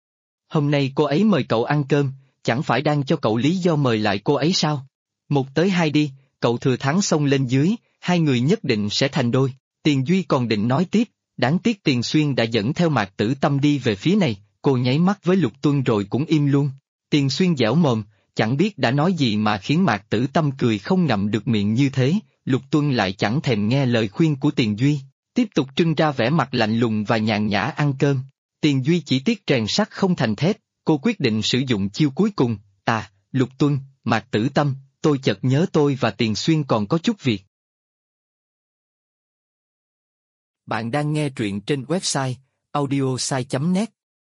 Hôm nay cô ấy mời cậu ăn cơm, chẳng phải đang cho cậu lý do mời lại cô ấy sao? 1-2 đi, cậu thừa thắng xông lên dưới, hai người nhất định sẽ thành đôi. Tiền Duy còn định nói tiếp, đáng tiếc Tiền Xuyên đã dẫn theo Mạc Tử Tâm đi về phía này, cô nháy mắt với Lục Tuân rồi cũng im luôn. Tiền Xuyên dẻo mồm, chẳng biết đã nói gì mà khiến Mạc Tử Tâm cười không ngậm được miệng như thế, Lục Tuân lại chẳng thèm nghe lời khuyên của Tiền Duy, tiếp tục trưng ra vẻ mặt lạnh lùng và nhàn nhã ăn cơm. Tiền Duy chỉ tiếc rèn sắt không thành thép, cô quyết định sử dụng chiêu cuối cùng, Lục Tuân, Mạc Tử Tâm, tôi chợt nhớ tôi và Tiền Xuyên còn có chút việc. Bạn đang nghe truyện trên website audiosai.net.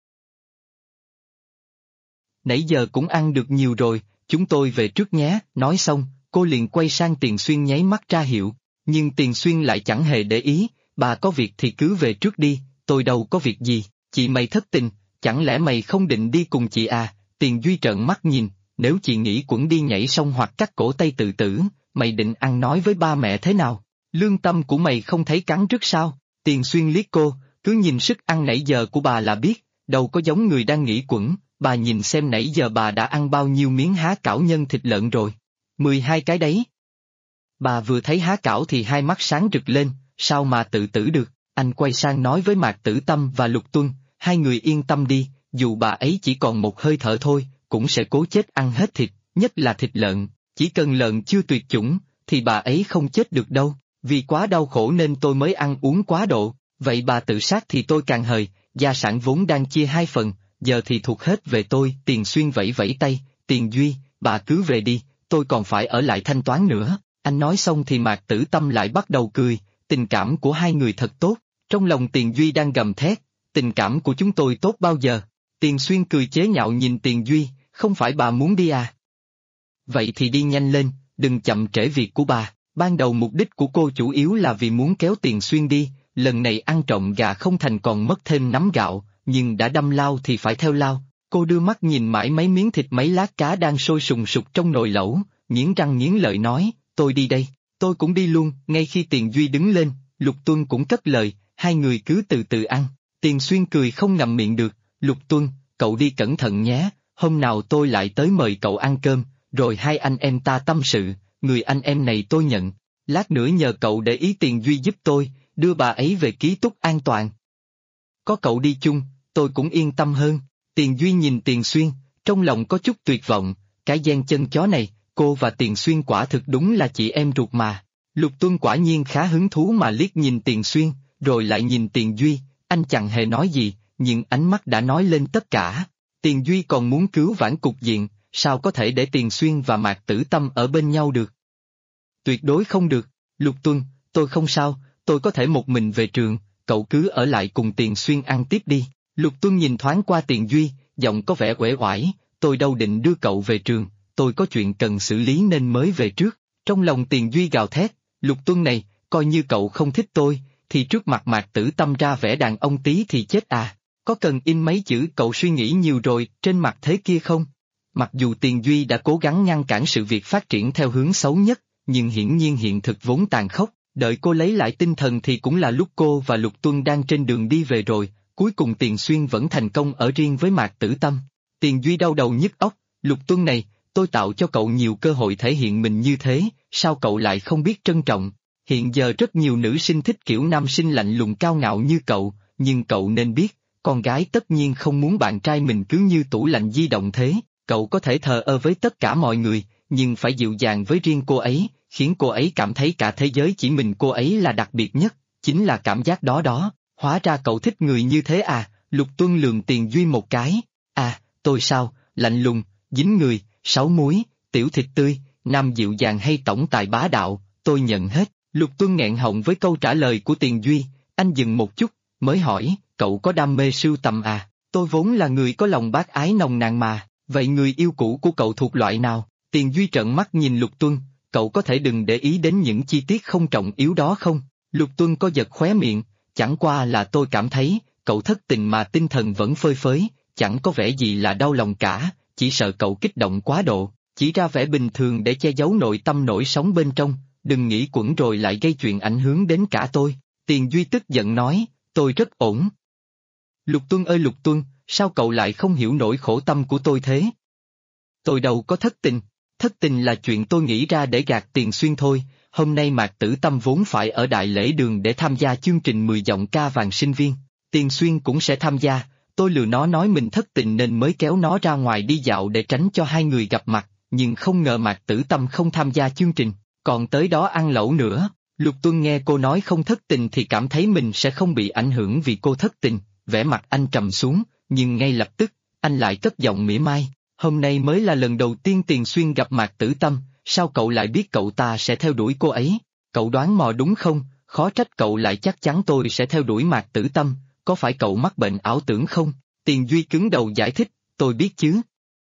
Nãy giờ cũng ăn được nhiều rồi, chúng tôi về trước nhé, nói xong, cô liền quay sang Tiền Xuyên nháy mắt ra hiệu, nhưng Tiền Xuyên lại chẳng hề để ý, bà có việc thì cứ về trước đi, tôi đâu có việc gì, chị mày thất tình, chẳng lẽ mày không định đi cùng chị à? Tiền Duy trợn mắt nhìn, nếu chị nghĩ quẩn đi nhảy sông hoặc cắt cổ tay tự tử, mày định ăn nói với ba mẹ thế nào? Lương tâm của mày không thấy cắn rứt sao? Tiền Xuyên liếc cô, cứ nhìn sức ăn nãy giờ của bà là biết, đâu có giống người đang nghĩ quẩn, bà nhìn xem nãy giờ bà đã ăn bao nhiêu miếng há cảo nhân thịt lợn rồi. 12 cái đấy. Bà vừa thấy há cảo thì hai mắt sáng rực lên, sao mà tự tử được? Anh quay sang nói với Mạc Tử Tâm và Lục Tuân, hai người yên tâm đi, dù bà ấy chỉ còn một hơi thở thôi, cũng sẽ cố chết ăn hết thịt, nhất là thịt lợn, chỉ cần lợn chưa tuyệt chủng, thì bà ấy không chết được đâu, vì quá đau khổ nên tôi mới ăn uống quá độ, vậy bà tự sát thì tôi càng hời, gia sản vốn đang chia 2 phần, giờ thì thuộc hết về tôi. Tiền Xuyên vẫy vẫy tay, Tiền Duy, bà cứ về đi, tôi còn phải ở lại thanh toán nữa. Anh nói xong thì Mạc Tử Tâm lại bắt đầu cười, tình cảm của hai người thật tốt, trong lòng Tiền Duy đang gầm thét, tình cảm của chúng tôi tốt bao giờ? Tiền Xuyên cười chế nhạo nhìn Tiền Duy, không phải bà muốn đi à? Vậy thì đi nhanh lên, đừng chậm trễ việc của bà. Ban đầu mục đích của cô chủ yếu là vì muốn kéo Tiền Xuyên đi, lần này ăn trộm gà không thành còn mất thêm nắm gạo, nhưng đã đâm lao thì phải theo lao. Cô đưa mắt nhìn mãi mấy miếng thịt mấy lát cá đang sôi sùng sục trong nồi lẩu, nghiến răng nghiến lợi nói, tôi đi đây, tôi cũng đi luôn. Ngay khi Tiền Duy đứng lên, Lục Tuân cũng cất lời, hai người cứ từ từ ăn. Tiền Xuyên cười không ngậm miệng được, Lục Tuân, cậu đi cẩn thận nhé, hôm nào tôi lại tới mời cậu ăn cơm, rồi hai anh em ta tâm sự, người anh em này tôi nhận, lát nữa nhờ cậu để ý Tiền Duy giúp tôi, đưa bà ấy về ký túc an toàn. Có cậu đi chung, tôi cũng yên tâm hơn. Tiền Duy nhìn Tiền Xuyên, trong lòng có chút tuyệt vọng, cái gen chân chó này, cô và Tiền Xuyên quả thực đúng là chị em ruột mà. Lục Tuân quả nhiên khá hứng thú mà liếc nhìn Tiền Xuyên, rồi lại nhìn Tiền Duy, anh chẳng hề nói gì, nhưng ánh mắt đã nói lên tất cả. Tiền Duy còn muốn cứu vãn cục diện, sao có thể để Tiền Xuyên và Mạc Tử Tâm ở bên nhau được? Tuyệt đối không được. Lục Tuân, tôi không sao, tôi có thể một mình về trường, cậu cứ ở lại cùng Tiền Xuyên ăn tiếp đi. Lục Tuân nhìn thoáng qua Tiền Duy, giọng có vẻ uể oải, tôi đâu định đưa cậu về trường, tôi có chuyện cần xử lý nên mới về trước. Trong lòng Tiền Duy gào thét, Lục Tuân này, coi như cậu không thích tôi, thì trước mặt Mạc Tử Tâm ra vẻ đàn ông tí thì chết à, có cần in mấy chữ cậu suy nghĩ nhiều rồi trên mặt thế kia không? Mặc dù Tiền Duy đã cố gắng ngăn cản sự việc phát triển theo hướng xấu nhất, nhưng hiển nhiên hiện thực vốn tàn khốc, đợi cô lấy lại tinh thần thì cũng là lúc cô và Lục Tuân đang trên đường đi về rồi, cuối cùng Tiền Xuyên vẫn thành công ở riêng với Mạc Tử Tâm. Tiền Duy đau đầu nhức óc, Lục Tuân này, tôi tạo cho cậu nhiều cơ hội thể hiện mình như thế, sao cậu lại không biết trân trọng? Hiện giờ rất nhiều nữ sinh thích kiểu nam sinh lạnh lùng cao ngạo như cậu, nhưng cậu nên biết, con gái tất nhiên không muốn bạn trai mình cứ như tủ lạnh di động thế, cậu có thể thờ ơ với tất cả mọi người, nhưng phải dịu dàng với riêng cô ấy, khiến cô ấy cảm thấy cả thế giới chỉ mình cô ấy là đặc biệt nhất, chính là cảm giác đó đó. Hóa ra cậu thích người như thế à? Lục Tuân lườm Tiền Duy một cái, à, tôi sao, lạnh lùng, dính người, sáu múi, tiểu thịt tươi, nam dịu dàng hay tổng tài bá đạo, tôi nhận hết. Lục Tuân nghẹn họng với câu trả lời của Tiền Duy, anh dừng một chút, mới hỏi, cậu có đam mê sưu tầm à? Tôi vốn là người có lòng bác ái nồng nàn mà, vậy người yêu cũ của cậu thuộc loại nào? Tiền Duy trợn mắt nhìn Lục Tuân, cậu có thể đừng để ý đến những chi tiết không trọng yếu đó không? Lục Tuân có giật khóe miệng, chẳng qua là tôi cảm thấy, cậu thất tình mà tinh thần vẫn phơi phới, chẳng có vẻ gì là đau lòng cả, chỉ sợ cậu kích động quá độ, chỉ ra vẻ bình thường để che giấu nội tâm nổi sóng bên trong, đừng nghĩ quẩn rồi lại gây chuyện ảnh hưởng đến cả tôi. Tiền Duy tức giận nói, tôi rất ổn. Lục Tuân ơi Lục Tuân, sao cậu lại không hiểu nỗi khổ tâm của tôi thế? Tôi đâu có thất tình là chuyện tôi nghĩ ra để gạt Tiền Xuyên thôi. Hôm nay Mạc Tử Tâm vốn phải ở Đại Lễ Đường để tham gia chương trình 10 giọng ca vàng sinh viên, Tiền Xuyên cũng sẽ tham gia, tôi lừa nó nói mình thất tình nên mới kéo nó ra ngoài đi dạo để tránh cho hai người gặp mặt, nhưng không ngờ Mạc Tử Tâm không tham gia chương trình, còn tới đó ăn lẩu nữa. Lục Tuân nghe cô nói không thất tình thì cảm thấy mình sẽ không bị ảnh hưởng vì cô thất tình, vẻ mặt anh trầm xuống, nhưng ngay lập tức, anh lại cất giọng mỉa mai, hôm nay mới là lần đầu tiên Tiền Xuyên gặp Mạc Tử Tâm. Sao cậu lại biết cậu ta sẽ theo đuổi cô ấy? Cậu đoán mò đúng không? Khó trách cậu lại chắc chắn tôi sẽ theo đuổi Mạc Tử Tâm, có phải cậu mắc bệnh ảo tưởng không? Tiền Duy cứng đầu giải thích, tôi biết chứ.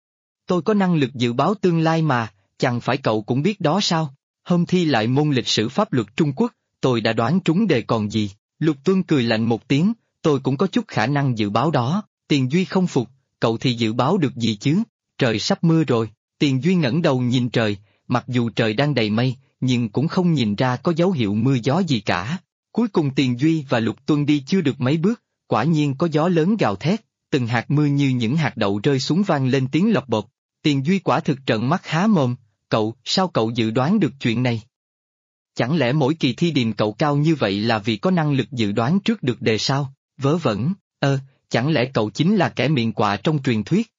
Tôi có năng lực dự báo tương lai mà, chẳng phải cậu cũng biết đó sao? Hôm thi lại môn lịch sử pháp luật Trung Quốc, tôi đã đoán trúng đề còn gì. Lục Tuân cười lạnh một tiếng, tôi cũng có chút khả năng dự báo đó. Tiền Duy không phục, cậu thì dự báo được gì chứ? Trời sắp mưa rồi. Tiền Duy ngẩng đầu nhìn trời. Mặc dù trời đang đầy mây, nhưng cũng không nhìn ra có dấu hiệu mưa gió gì cả. Cuối cùng Tiền Duy và Lục Tuân đi chưa được mấy bước, quả nhiên có gió lớn gào thét, từng hạt mưa như những hạt đậu rơi xuống vang lên tiếng lọc bột. Tiền Duy quả thực trợn mắt há mồm, sao cậu dự đoán được chuyện này? Chẳng lẽ mỗi kỳ thi điền cậu cao như vậy là vì có năng lực dự đoán trước được đề sao? Vớ vẩn, chẳng lẽ cậu chính là kẻ miệng quạ trong truyền thuyết?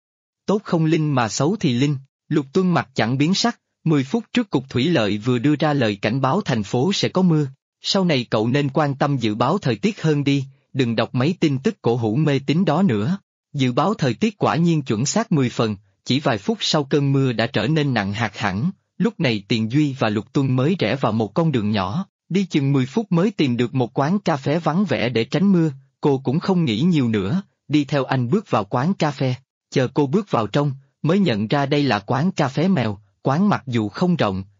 Tốt không linh mà xấu thì linh. Lục Tuân mặt chẳng biến sắc, 10 phút trước Cục Thủy lợi vừa đưa ra lời cảnh báo thành phố sẽ có mưa. Sau này cậu nên quan tâm dự báo thời tiết hơn đi, đừng đọc mấy tin tức cổ hủ mê tín đó nữa. Dự báo thời tiết quả nhiên chuẩn xác 10 phần, chỉ vài phút sau cơn mưa đã trở nên nặng hạt hẳn. Lúc này Tiền Duy và Lục Tuân mới rẽ vào một con đường nhỏ, đi chừng 10 phút mới tìm được một quán cà phê vắng vẻ để tránh mưa. Cô cũng không nghĩ nhiều nữa, đi theo anh bước vào quán cà phê. Chờ cô bước vào trong, mới nhận ra đây là quán cà phê mèo. Quán mặc dù không rộng,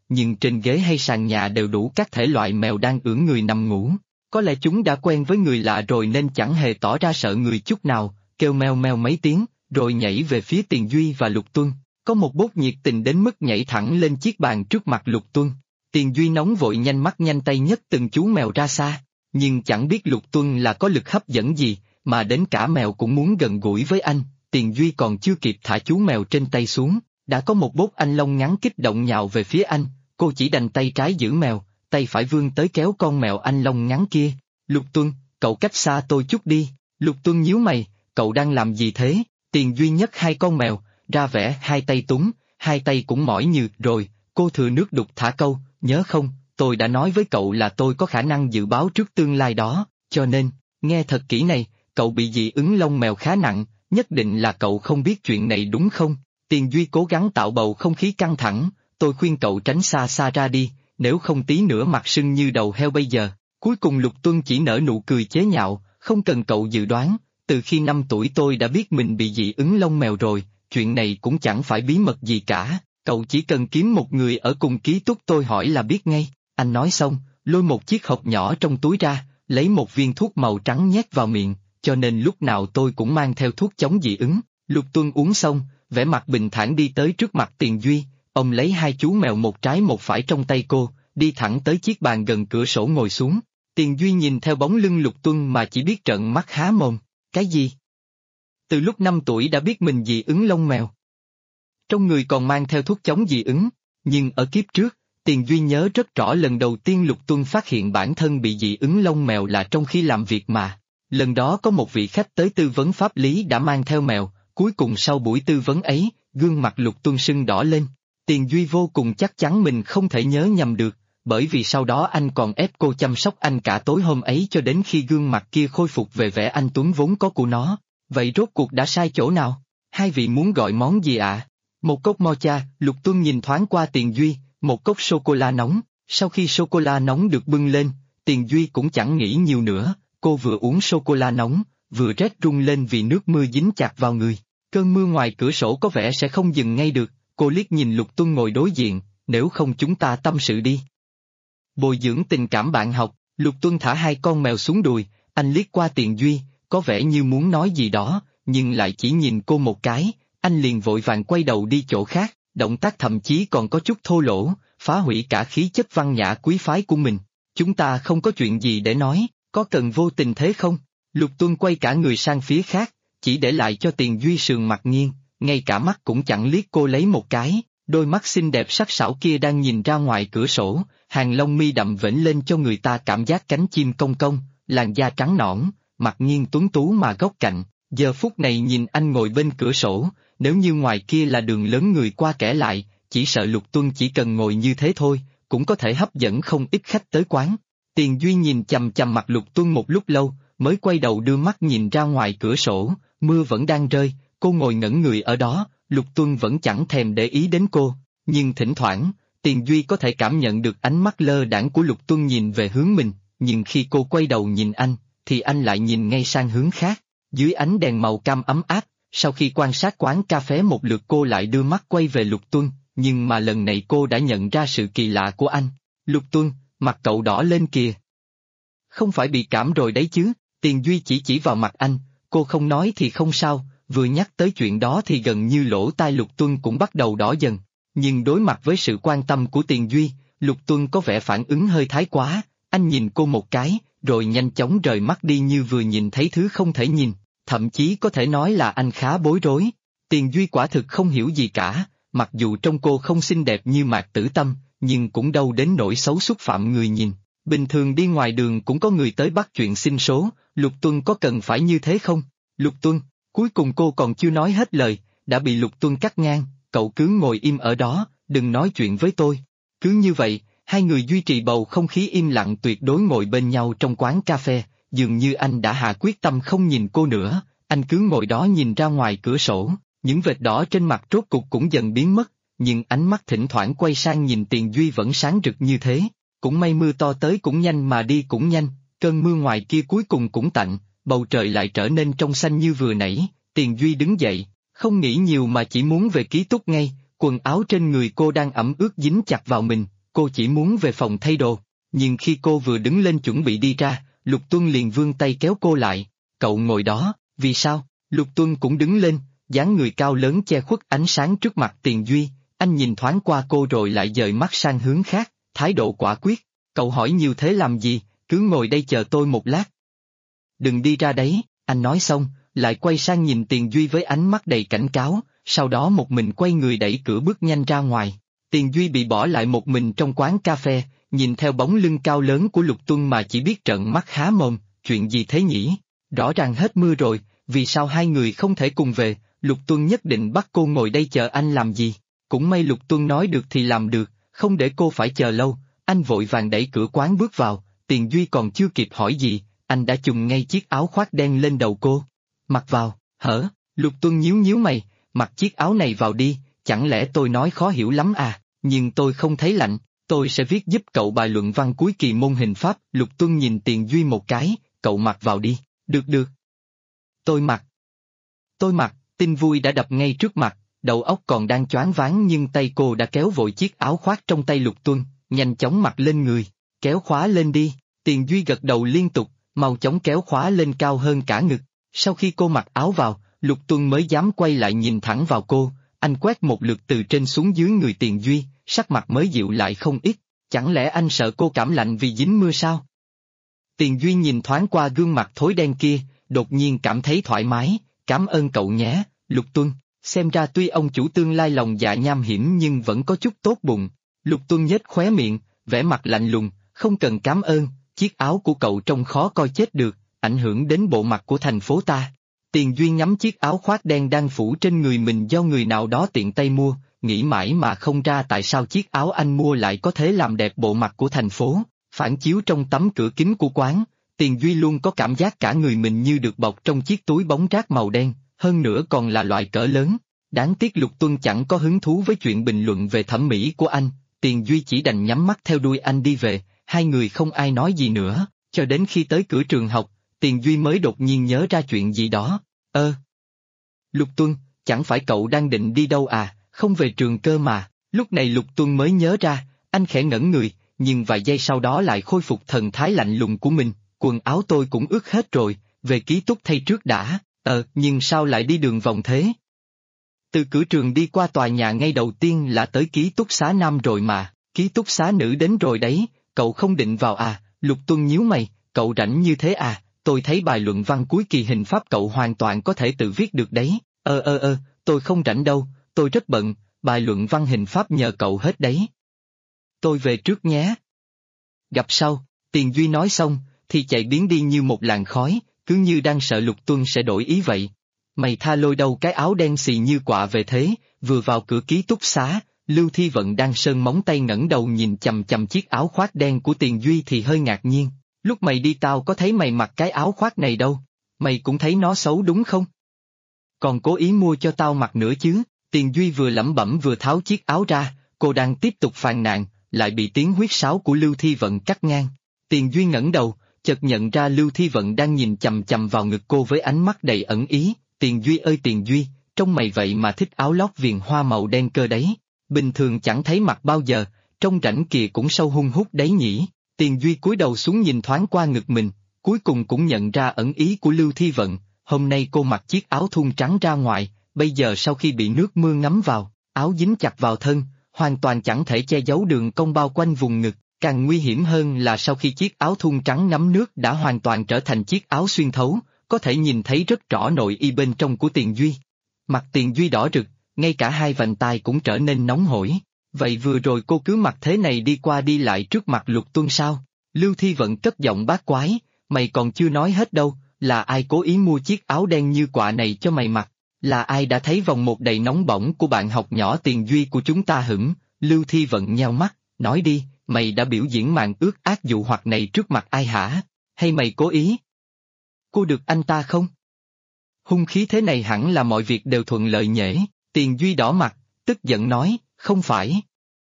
nhưng trên ghế hay sàn nhà đều đủ các thể loại mèo đang ưỡn người nằm ngủ. Có lẽ chúng đã quen với người lạ rồi nên chẳng hề tỏ ra sợ người chút nào, kêu meo meo mấy tiếng, rồi nhảy về phía Tiền Duy và Lục Tuân. Có một bốt nhiệt tình đến mức nhảy thẳng lên chiếc bàn trước mặt Lục Tuân. Tiền Duy nóng vội nhanh mắt nhanh tay nhấc từng chú mèo ra xa, nhưng chẳng biết Lục Tuân là có lực hấp dẫn gì, mà đến cả mèo cũng muốn gần gũi với anh. Tiền Duy còn chưa kịp thả chú mèo trên tay xuống, đã có một bốt anh lông ngắn kích động nhào về phía anh, cô chỉ đành tay trái giữ mèo, tay phải vươn tới kéo con mèo anh lông ngắn kia. Lục Tuân, cậu cách xa tôi chút đi. Lục Tuân nhíu mày, cậu đang làm gì thế? Tiền Duy nhấc hai con mèo, ra vẻ hai tay túng, hai tay cũng mỏi như rồi, cô thừa nước đục thả câu, nhớ không, tôi đã nói với cậu là tôi có khả năng dự báo trước tương lai đó, cho nên, nghe thật kỹ này, cậu bị dị ứng lông mèo khá nặng, nhất định là cậu không biết chuyện này đúng không? Tiền Duy cố gắng tạo bầu không khí căng thẳng, tôi khuyên cậu tránh xa xa ra đi, nếu không tí nữa mặt sưng như đầu heo bây giờ. Cuối cùng Lục Tuân chỉ nở nụ cười chế nhạo, không cần cậu dự đoán, từ khi 5 tuổi tôi đã biết mình bị dị ứng lông mèo rồi, chuyện này cũng chẳng phải bí mật gì cả, cậu chỉ cần kiếm một người ở cùng ký túc tôi hỏi là biết ngay. Anh nói xong, lôi một chiếc hộp nhỏ trong túi ra, lấy một viên thuốc màu trắng nhét vào miệng, cho nên lúc nào tôi cũng mang theo thuốc chống dị ứng. Lục Tuân uống xong, vẻ mặt bình thản đi tới trước mặt Tiền Duy, ông lấy hai chú mèo một trái một phải trong tay cô, đi thẳng tới chiếc bàn gần cửa sổ ngồi xuống. Tiền Duy nhìn theo bóng lưng Lục Tuân mà chỉ biết trợn mắt há mồm, cái gì? Từ lúc 5 tuổi đã biết mình dị ứng lông mèo. Trong người còn mang theo thuốc chống dị ứng, nhưng ở kiếp trước, Tiền Duy nhớ rất rõ lần đầu tiên Lục Tuân phát hiện bản thân bị dị ứng lông mèo là trong khi làm việc mà. Lần đó có một vị khách tới tư vấn pháp lý đã mang theo mèo, cuối cùng sau buổi tư vấn ấy, gương mặt Lục Tuân sưng đỏ lên. Tiền Duy vô cùng chắc chắn mình không thể nhớ nhầm được, bởi vì sau đó anh còn ép cô chăm sóc anh cả tối hôm ấy cho đến khi gương mặt kia khôi phục về vẻ anh tuấn vốn có của nó. Vậy rốt cuộc đã sai chỗ nào? Hai vị muốn gọi món gì ạ? Một cốc mocha. Lục Tuân nhìn thoáng qua Tiền Duy, một cốc sô-cô-la nóng. Sau khi sô-cô-la nóng được bưng lên, Tiền Duy cũng chẳng nghĩ nhiều nữa, cô vừa uống sô-cô-la nóng, vừa rét run lên vì nước mưa dính chặt vào người. Cơn mưa ngoài cửa sổ có vẻ sẽ không dừng ngay được, cô liếc nhìn Lục Tuân ngồi đối diện, nếu không chúng ta tâm sự đi. Bồi dưỡng tình cảm bạn học. Lục Tuân thả hai con mèo xuống đùi, anh liếc qua Tiền Duy, có vẻ như muốn nói gì đó, nhưng lại chỉ nhìn cô một cái, anh liền vội vàng quay đầu đi chỗ khác, động tác thậm chí còn có chút thô lỗ, phá hủy cả khí chất văn nhã quý phái của mình. Chúng ta không có chuyện gì để nói, có cần vô tình thế không? Lục Tuân quay cả người sang phía khác, chỉ để lại cho Tiền Duy sườn mặt nghiêng, ngay cả mắt cũng chẳng liếc cô lấy một cái. Đôi mắt xinh đẹp sắc sảo kia đang nhìn ra ngoài cửa sổ, hàng lông mi đậm vểnh lên cho người ta cảm giác cánh chim cong cong, làn da trắng nõn, mặt nghiêng tuấn tú mà góc cạnh. Giờ phút này nhìn anh ngồi bên cửa sổ, nếu như ngoài kia là đường lớn người qua kẻ lại, chỉ sợ Lục Tuân chỉ cần ngồi như thế thôi, cũng có thể hấp dẫn không ít khách tới quán. Tiền Duy nhìn chằm chằm mặt Lục Tuân một lúc lâu, mới quay đầu đưa mắt nhìn ra ngoài cửa sổ, mưa vẫn đang rơi, cô ngồi ngẩn người ở đó. Lục Tuân vẫn chẳng thèm để ý đến cô, nhưng thỉnh thoảng, Tiền Duy có thể cảm nhận được ánh mắt lơ đãng của Lục Tuân nhìn về hướng mình, nhưng khi cô quay đầu nhìn anh, thì anh lại nhìn ngay sang hướng khác. Dưới ánh đèn màu cam ấm áp, sau khi quan sát quán cà phé một lượt cô lại đưa mắt quay về Lục Tuân, nhưng mà lần này cô đã nhận ra sự kỳ lạ của anh. Lục Tuân, mặt cậu đỏ lên kìa. Không phải bị cảm rồi đấy chứ? Tiền Duy chỉ vào mặt anh, cô không nói thì không sao. Vừa nhắc tới chuyện đó thì gần như lỗ tai Lục Tuân cũng bắt đầu đỏ dần, nhưng đối mặt với sự quan tâm của Tiền Duy, Lục Tuân có vẻ phản ứng hơi thái quá, anh nhìn cô một cái, rồi nhanh chóng rời mắt đi như vừa nhìn thấy thứ không thể nhìn, thậm chí có thể nói là anh khá bối rối. Tiền Duy quả thực không hiểu gì cả, mặc dù trông cô không xinh đẹp như Mạc Tử Tâm, nhưng cũng đâu đến nỗi xấu xúc phạm người nhìn. Bình thường đi ngoài đường cũng có người tới bắt chuyện xin số, Lục Tuân có cần phải như thế không? Lục Tuân. Cuối cùng cô còn chưa nói hết lời, đã bị Lục Tuân cắt ngang, cậu cứ ngồi im ở đó, đừng nói chuyện với tôi. Cứ như vậy, hai người duy trì bầu không khí im lặng tuyệt đối ngồi bên nhau trong quán cà phê, dường như anh đã hạ quyết tâm không nhìn cô nữa, anh cứ ngồi đó nhìn ra ngoài cửa sổ, những vệt đỏ trên mặt rốt cục cũng dần biến mất, nhưng ánh mắt thỉnh thoảng quay sang nhìn Tiền Duy vẫn sáng rực như thế. Cũng may mưa to tới cũng nhanh mà đi cũng nhanh, cơn mưa ngoài kia cuối cùng cũng tạnh. Bầu trời lại trở nên trong xanh như vừa nãy. Tiền Duy đứng dậy, không nghĩ nhiều mà chỉ muốn về ký túc ngay, quần áo trên người cô đang ẩm ướt dính chặt vào mình, cô chỉ muốn về phòng thay đồ. Nhưng khi cô vừa đứng lên chuẩn bị đi ra, Lục Tuân liền vươn tay kéo cô lại. Cậu ngồi đó, vì sao? Lục Tuân cũng đứng lên, dáng người cao lớn che khuất ánh sáng trước mặt Tiền Duy, anh nhìn thoáng qua cô rồi lại dời mắt sang hướng khác, thái độ quả quyết. Cậu hỏi nhiều thế làm gì, cứ ngồi đây chờ tôi một lát. Đừng đi ra đấy, anh nói xong, lại quay sang nhìn Tiền Duy với ánh mắt đầy cảnh cáo, sau đó một mình quay người đẩy cửa bước nhanh ra ngoài. Tiền Duy bị bỏ lại một mình trong quán cà phê, nhìn theo bóng lưng cao lớn của Lục Tuân mà chỉ biết trợn mắt há mồm, chuyện gì thế nhỉ? Rõ ràng hết mưa rồi, vì sao hai người không thể cùng về? Lục Tuân nhất định bắt cô ngồi đây chờ anh làm gì? Cũng may Lục Tuân nói được thì làm được, không để cô phải chờ lâu. Anh vội vàng đẩy cửa quán bước vào, Tiền Duy còn chưa kịp hỏi gì, anh đã chùm ngay chiếc áo khoác đen lên đầu cô. Mặc vào, hở? Lục Tuân nhíu nhíu mày, mặc chiếc áo này vào đi, chẳng lẽ tôi nói khó hiểu lắm à? Nhưng tôi không thấy lạnh, tôi sẽ viết giúp cậu bài luận văn cuối kỳ môn hình pháp. Lục Tuân nhìn Tiền Duy một cái, cậu mặc vào đi. Được được. Tôi mặc. Tôi mặc, tin vui đã đập ngay trước mặt, đầu óc còn đang choáng váng nhưng tay cô đã kéo vội chiếc áo khoác trong tay Lục Tuân, nhanh chóng mặc lên người, kéo khóa lên đi. Tiền Duy gật đầu liên tục, mau chóng kéo khóa lên cao hơn cả ngực. Sau khi cô mặc áo vào, Lục Tuân mới dám quay lại nhìn thẳng vào cô, anh quét một lượt từ trên xuống dưới người Tiền Duy, sắc mặt mới dịu lại không ít, chẳng lẽ anh sợ cô cảm lạnh vì dính mưa sao? Tiền Duy nhìn thoáng qua gương mặt thối đen kia, đột nhiên cảm thấy thoải mái, cảm ơn cậu nhé, Lục Tuân, xem ra tuy ông chủ tương lai lòng dạ nham hiểm nhưng vẫn có chút tốt bụng. Lục Tuân nhếch khóe miệng, vẻ mặt lạnh lùng, không cần cảm ơn, chiếc áo của cậu trông khó coi chết được, ảnh hưởng đến bộ mặt của thành phố ta. Tiền Duy ngắm chiếc áo khoác đen đang phủ trên người mình do người nào đó tiện tay mua, nghĩ mãi mà không ra tại sao chiếc áo anh mua lại có thể làm đẹp bộ mặt của thành phố, phản chiếu trong tấm cửa kính của quán. Tiền Duy luôn có cảm giác cả người mình như được bọc trong chiếc túi bóng rác màu đen, hơn nữa còn là loại cỡ lớn. Đáng tiếc Lục Tuân chẳng có hứng thú với chuyện bình luận về thẩm mỹ của anh, Tiền Duy chỉ đành nhắm mắt theo đuôi anh đi về, hai người không ai nói gì nữa, cho đến khi tới cửa trường học, Tiền Duy mới đột nhiên nhớ ra chuyện gì đó. Lục Tuân, chẳng phải cậu đang định đi đâu à, không về trường cơ mà. Lúc này Lục Tuân mới nhớ ra, anh khẽ ngẩn người, nhưng vài giây sau đó lại khôi phục thần thái lạnh lùng của mình, quần áo tôi cũng ướt hết rồi, về ký túc thay trước đã. Nhưng sao lại đi đường vòng thế? Từ cửa trường đi qua tòa nhà ngay đầu tiên là tới ký túc xá nam rồi mà, ký túc xá nữ đến rồi đấy, cậu không định vào à? Lục Tuân nhíu mày, cậu rảnh như thế à? Tôi thấy bài luận văn cuối kỳ hình pháp cậu hoàn toàn có thể tự viết được đấy. Tôi không rảnh đâu, tôi rất bận, bài luận văn hình pháp nhờ cậu hết đấy. Tôi về trước nhé. Gặp sau, Tiền Duy nói xong, thì chạy biến đi như một làn khói, cứ như đang sợ Lục Tuân sẽ đổi ý vậy. Mày tha lôi đâu cái áo đen xì như quạ về thế? Vừa vào cửa ký túc xá, Lưu Thi Vận đang sơn móng tay ngẩng đầu nhìn chằm chằm chiếc áo khoác đen của Tiền Duy thì hơi ngạc nhiên. Lúc mày đi tao có thấy mày mặc cái áo khoác này đâu, mày cũng thấy nó xấu đúng không? Còn cố ý mua cho tao mặc nữa chứ? Tiền Duy vừa lẩm bẩm vừa tháo chiếc áo ra, cô đang tiếp tục phàn nàn, lại bị tiếng huýt sáo của Lưu Thi Vận cắt ngang. Tiền Duy ngẩng đầu, chợt nhận ra Lưu Thi Vận đang nhìn chằm chằm vào ngực cô với ánh mắt đầy ẩn ý. Tiền Duy ơi Tiền Duy, trông mày vậy mà thích áo lót viền hoa màu đen cơ đấy, bình thường chẳng thấy mặc bao giờ, trông rảnh kìa cũng sâu hun hút đấy nhỉ. Tiền Duy cúi đầu xuống nhìn thoáng qua ngực mình, cuối cùng cũng nhận ra ẩn ý của Lưu Thi Vận, hôm nay cô mặc chiếc áo thun trắng ra ngoài, bây giờ sau khi bị nước mưa ngấm vào, áo dính chặt vào thân, hoàn toàn chẳng thể che giấu đường cong bao quanh vùng ngực, càng nguy hiểm hơn là sau khi chiếc áo thun trắng ngấm nước đã hoàn toàn trở thành chiếc áo xuyên thấu, có thể nhìn thấy rất rõ nội y bên trong của Tiền Duy. Mặt Tiền Duy đỏ rực, ngay cả hai vành tai cũng trở nên nóng hổi. Vậy vừa rồi cô cứ mặc thế này đi qua đi lại trước mặt Lục Tuân sao? Lưu Thi Vận cất giọng bát quái, mày còn chưa nói hết đâu, là ai cố ý mua chiếc áo đen như quạ này cho mày mặc? Là ai đã thấy vòng một đầy nóng bỏng của bạn học nhỏ Tiền Duy của chúng ta hửng? Lưu Thi Vận nheo mắt, nói đi, mày đã biểu diễn màn ước ác dụ hoặc này trước mặt ai hả? Hay mày cố ý? Cô được anh ta không? Hung khí thế này hẳn là mọi việc đều thuận lợi nhễ. Tiền Duy đỏ mặt, tức giận nói, không phải.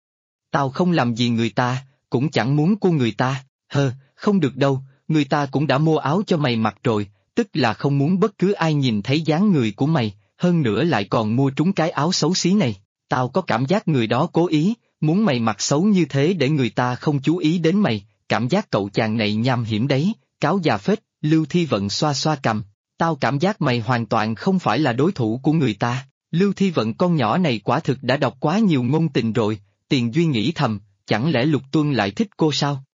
Tao không làm gì người ta, cũng chẳng muốn cô người ta, không được đâu, người ta cũng đã mua áo cho mày mặc rồi, tức là không muốn bất cứ ai nhìn thấy dáng người của mày, hơn nữa lại còn mua trúng cái áo xấu xí này. Tao có cảm giác người đó cố ý, Muốn mày mặt xấu như thế để người ta không chú ý đến mày, cảm giác cậu chàng này nham hiểm đấy, cáo già phết, Lưu Thi Vận xoa xoa cằm. Tao cảm giác mày hoàn toàn không phải là đối thủ của người ta. Lưu Thi Vận con nhỏ này quả thực đã đọc quá nhiều ngôn tình rồi, Tiền Duy nghĩ thầm, chẳng lẽ Lục Tuân lại thích cô sao?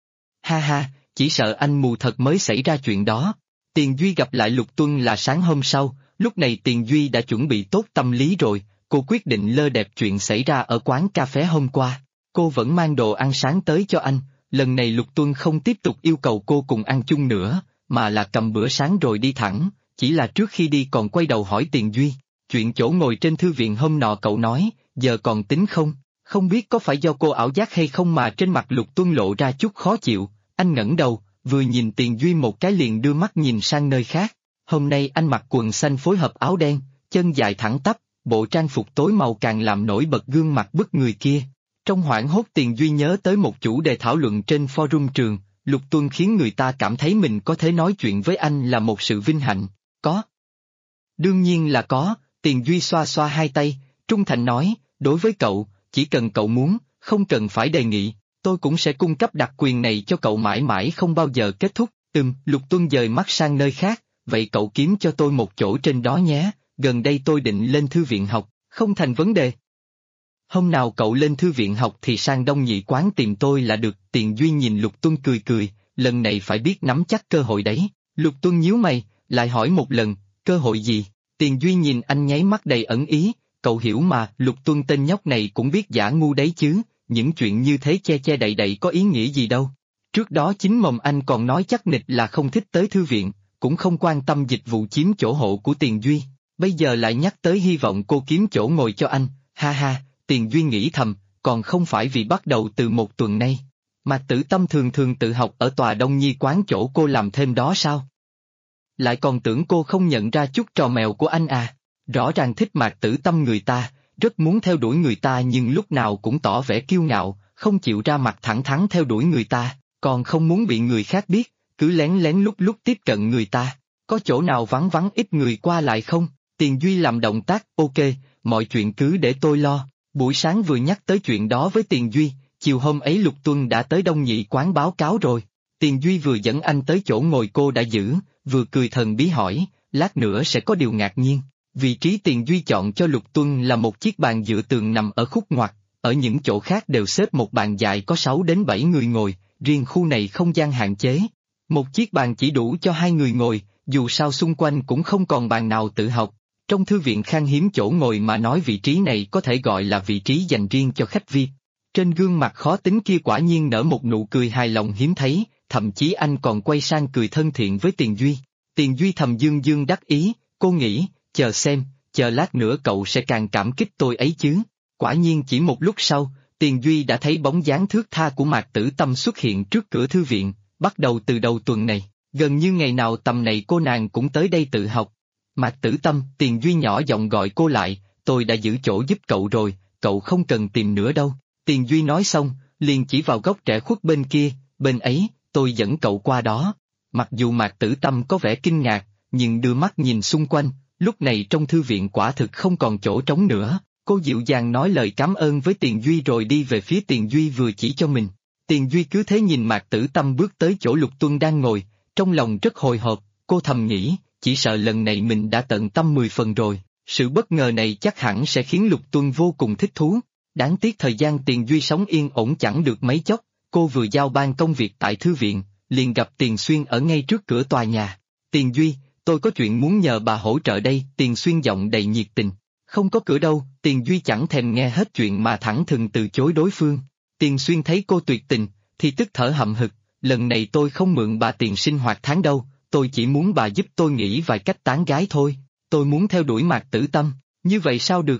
Ha ha, chỉ sợ anh mù thật mới xảy ra chuyện đó. Tiền Duy gặp lại Lục Tuân là sáng hôm sau, lúc này Tiền Duy đã chuẩn bị tốt tâm lý rồi, cô quyết định lơ đẹp chuyện xảy ra ở quán cà phê hôm qua. Cô vẫn mang đồ ăn sáng tới cho anh, lần này Lục Tuân không tiếp tục yêu cầu cô cùng ăn chung nữa, mà là cầm bữa sáng rồi đi thẳng, chỉ là trước khi đi còn quay đầu hỏi Tiền Duy, chuyện chỗ ngồi trên thư viện hôm nọ cậu nói, giờ còn tính không? Không biết có phải do cô ảo giác hay không mà trên mặt Lục Tuân lộ ra chút khó chịu, anh ngẩng đầu, vừa nhìn Tiền Duy một cái liền đưa mắt nhìn sang nơi khác. Hôm nay anh mặc quần xanh phối hợp áo đen, chân dài thẳng tắp, bộ trang phục tối màu càng làm nổi bật gương mặt bức người kia. Trong hoảng hốt Tiền Duy nhớ tới một chủ đề thảo luận trên forum trường, Lục Tuân khiến người ta cảm thấy mình có thể nói chuyện với anh là một sự vinh hạnh. Có. Đương nhiên là có, Tiền Duy xoa xoa hai tay, trung thành nói, đối với cậu, chỉ cần cậu muốn, không cần phải đề nghị, tôi cũng sẽ cung cấp đặc quyền này cho cậu mãi mãi không bao giờ kết thúc. Lục Tuân dời mắt sang nơi khác, vậy cậu kiếm cho tôi một chỗ trên đó nhé, gần đây tôi định lên thư viện học, không thành vấn đề. Hôm nào cậu lên thư viện học thì sang Đông Nhị quán tìm tôi là được. Tiền Duy nhìn Lục Tuân cười cười, lần này phải biết nắm chắc cơ hội đấy. Lục Tuân nhíu mày, lại hỏi một lần, cơ hội gì? Tiền Duy nhìn anh nháy mắt đầy ẩn ý, cậu hiểu mà, Lục Tuân tên nhóc này cũng biết giả ngu đấy chứ, những chuyện như thế che che đậy đậy có ý nghĩa gì đâu. Trước đó chính mồm anh còn nói chắc nịch là không thích tới thư viện, cũng không quan tâm dịch vụ chiếm chỗ hộ của Tiền Duy, bây giờ lại nhắc tới hy vọng cô kiếm chỗ ngồi cho anh, ha ha. Tiền Duy nghĩ thầm, còn không phải vì bắt đầu từ một tuần nay. Mạc Tử Tâm thường thường tự học ở tòa Đông Nhi quán chỗ cô làm thêm đó sao? Lại còn tưởng cô không nhận ra chút trò mèo của anh à? Rõ ràng thích Mạc Tử Tâm người ta, rất muốn theo đuổi người ta nhưng lúc nào cũng tỏ vẻ kiêu ngạo, không chịu ra mặt thẳng thắn theo đuổi người ta, còn không muốn bị người khác biết, cứ lén lén lúc lúc tiếp cận người ta. Có chỗ nào vắng vắng ít người qua lại không? Tiền Duy làm động tác, ok, mọi chuyện cứ để tôi lo. Buổi sáng vừa nhắc tới chuyện đó với Tiền Duy, chiều hôm ấy Lục Tuân đã tới Đông Nhị quán báo cáo rồi. Tiền Duy vừa dẫn anh tới chỗ ngồi cô đã giữ, vừa cười thần bí hỏi, lát nữa sẽ có điều ngạc nhiên. Vị trí Tiền Duy chọn cho Lục Tuân là một chiếc bàn dựa tường nằm ở khúc ngoặt, ở những chỗ khác đều xếp một bàn dài có 6 đến 7 người ngồi, riêng khu này không gian hạn chế. Một chiếc bàn chỉ đủ cho 2 người ngồi, dù sao xung quanh cũng không còn bàn nào tự học. Trong thư viện khan hiếm chỗ ngồi mà nói vị trí này có thể gọi là vị trí dành riêng cho khách VIP. Trên gương mặt khó tính kia quả nhiên nở một nụ cười hài lòng hiếm thấy, thậm chí anh còn quay sang cười thân thiện với Tiền Duy. Tiền Duy thầm dương dương đắc ý, cô nghĩ, chờ xem, chờ lát nữa cậu sẽ càng cảm kích tôi ấy chứ. Quả nhiên chỉ một lúc sau, Tiền Duy đã thấy bóng dáng thướt tha của Mạc Tử Tâm xuất hiện trước cửa thư viện, bắt đầu từ đầu tuần này, gần như ngày nào tầm này cô nàng cũng tới đây tự học. Mạc Tử Tâm, Tiền Duy nhỏ giọng gọi cô lại, tôi đã giữ chỗ giúp cậu rồi, cậu không cần tìm nữa đâu. Tiền Duy nói xong, liền chỉ vào góc trẻ khuất bên kia, bên ấy, tôi dẫn cậu qua đó. Mặc dù Mạc Tử Tâm có vẻ kinh ngạc, nhưng đưa mắt nhìn xung quanh, lúc này trong thư viện quả thực không còn chỗ trống nữa. Cô dịu dàng nói lời cảm ơn với Tiền Duy rồi đi về phía Tiền Duy vừa chỉ cho mình. Tiền Duy cứ thế nhìn Mạc Tử Tâm bước tới chỗ Lục Tuân đang ngồi, trong lòng rất hồi hộp, cô thầm nghĩ, chỉ sợ lần này mình đã tận tâm 10 phần rồi, sự bất ngờ này chắc hẳn sẽ khiến Lục Tuân vô cùng thích thú. Đáng tiếc thời gian Tiền Duy sống yên ổn chẳng được mấy chốc, cô vừa giao ban công việc tại thư viện, liền gặp Tiền Xuyên ở ngay trước cửa tòa nhà. Tiền Duy, tôi có chuyện muốn nhờ bà hỗ trợ đây, Tiền Xuyên giọng đầy nhiệt tình. Không có cửa đâu, Tiền Duy chẳng thèm nghe hết chuyện mà thẳng thừng từ chối đối phương. Tiền Xuyên thấy cô tuyệt tình, thì tức thở hậm hực, lần này tôi không mượn bà tiền sinh hoạt tháng đâu, tôi chỉ muốn bà giúp tôi nghĩ vài cách tán gái thôi, tôi muốn theo đuổi Mạc Tử Tâm, như vậy sao được?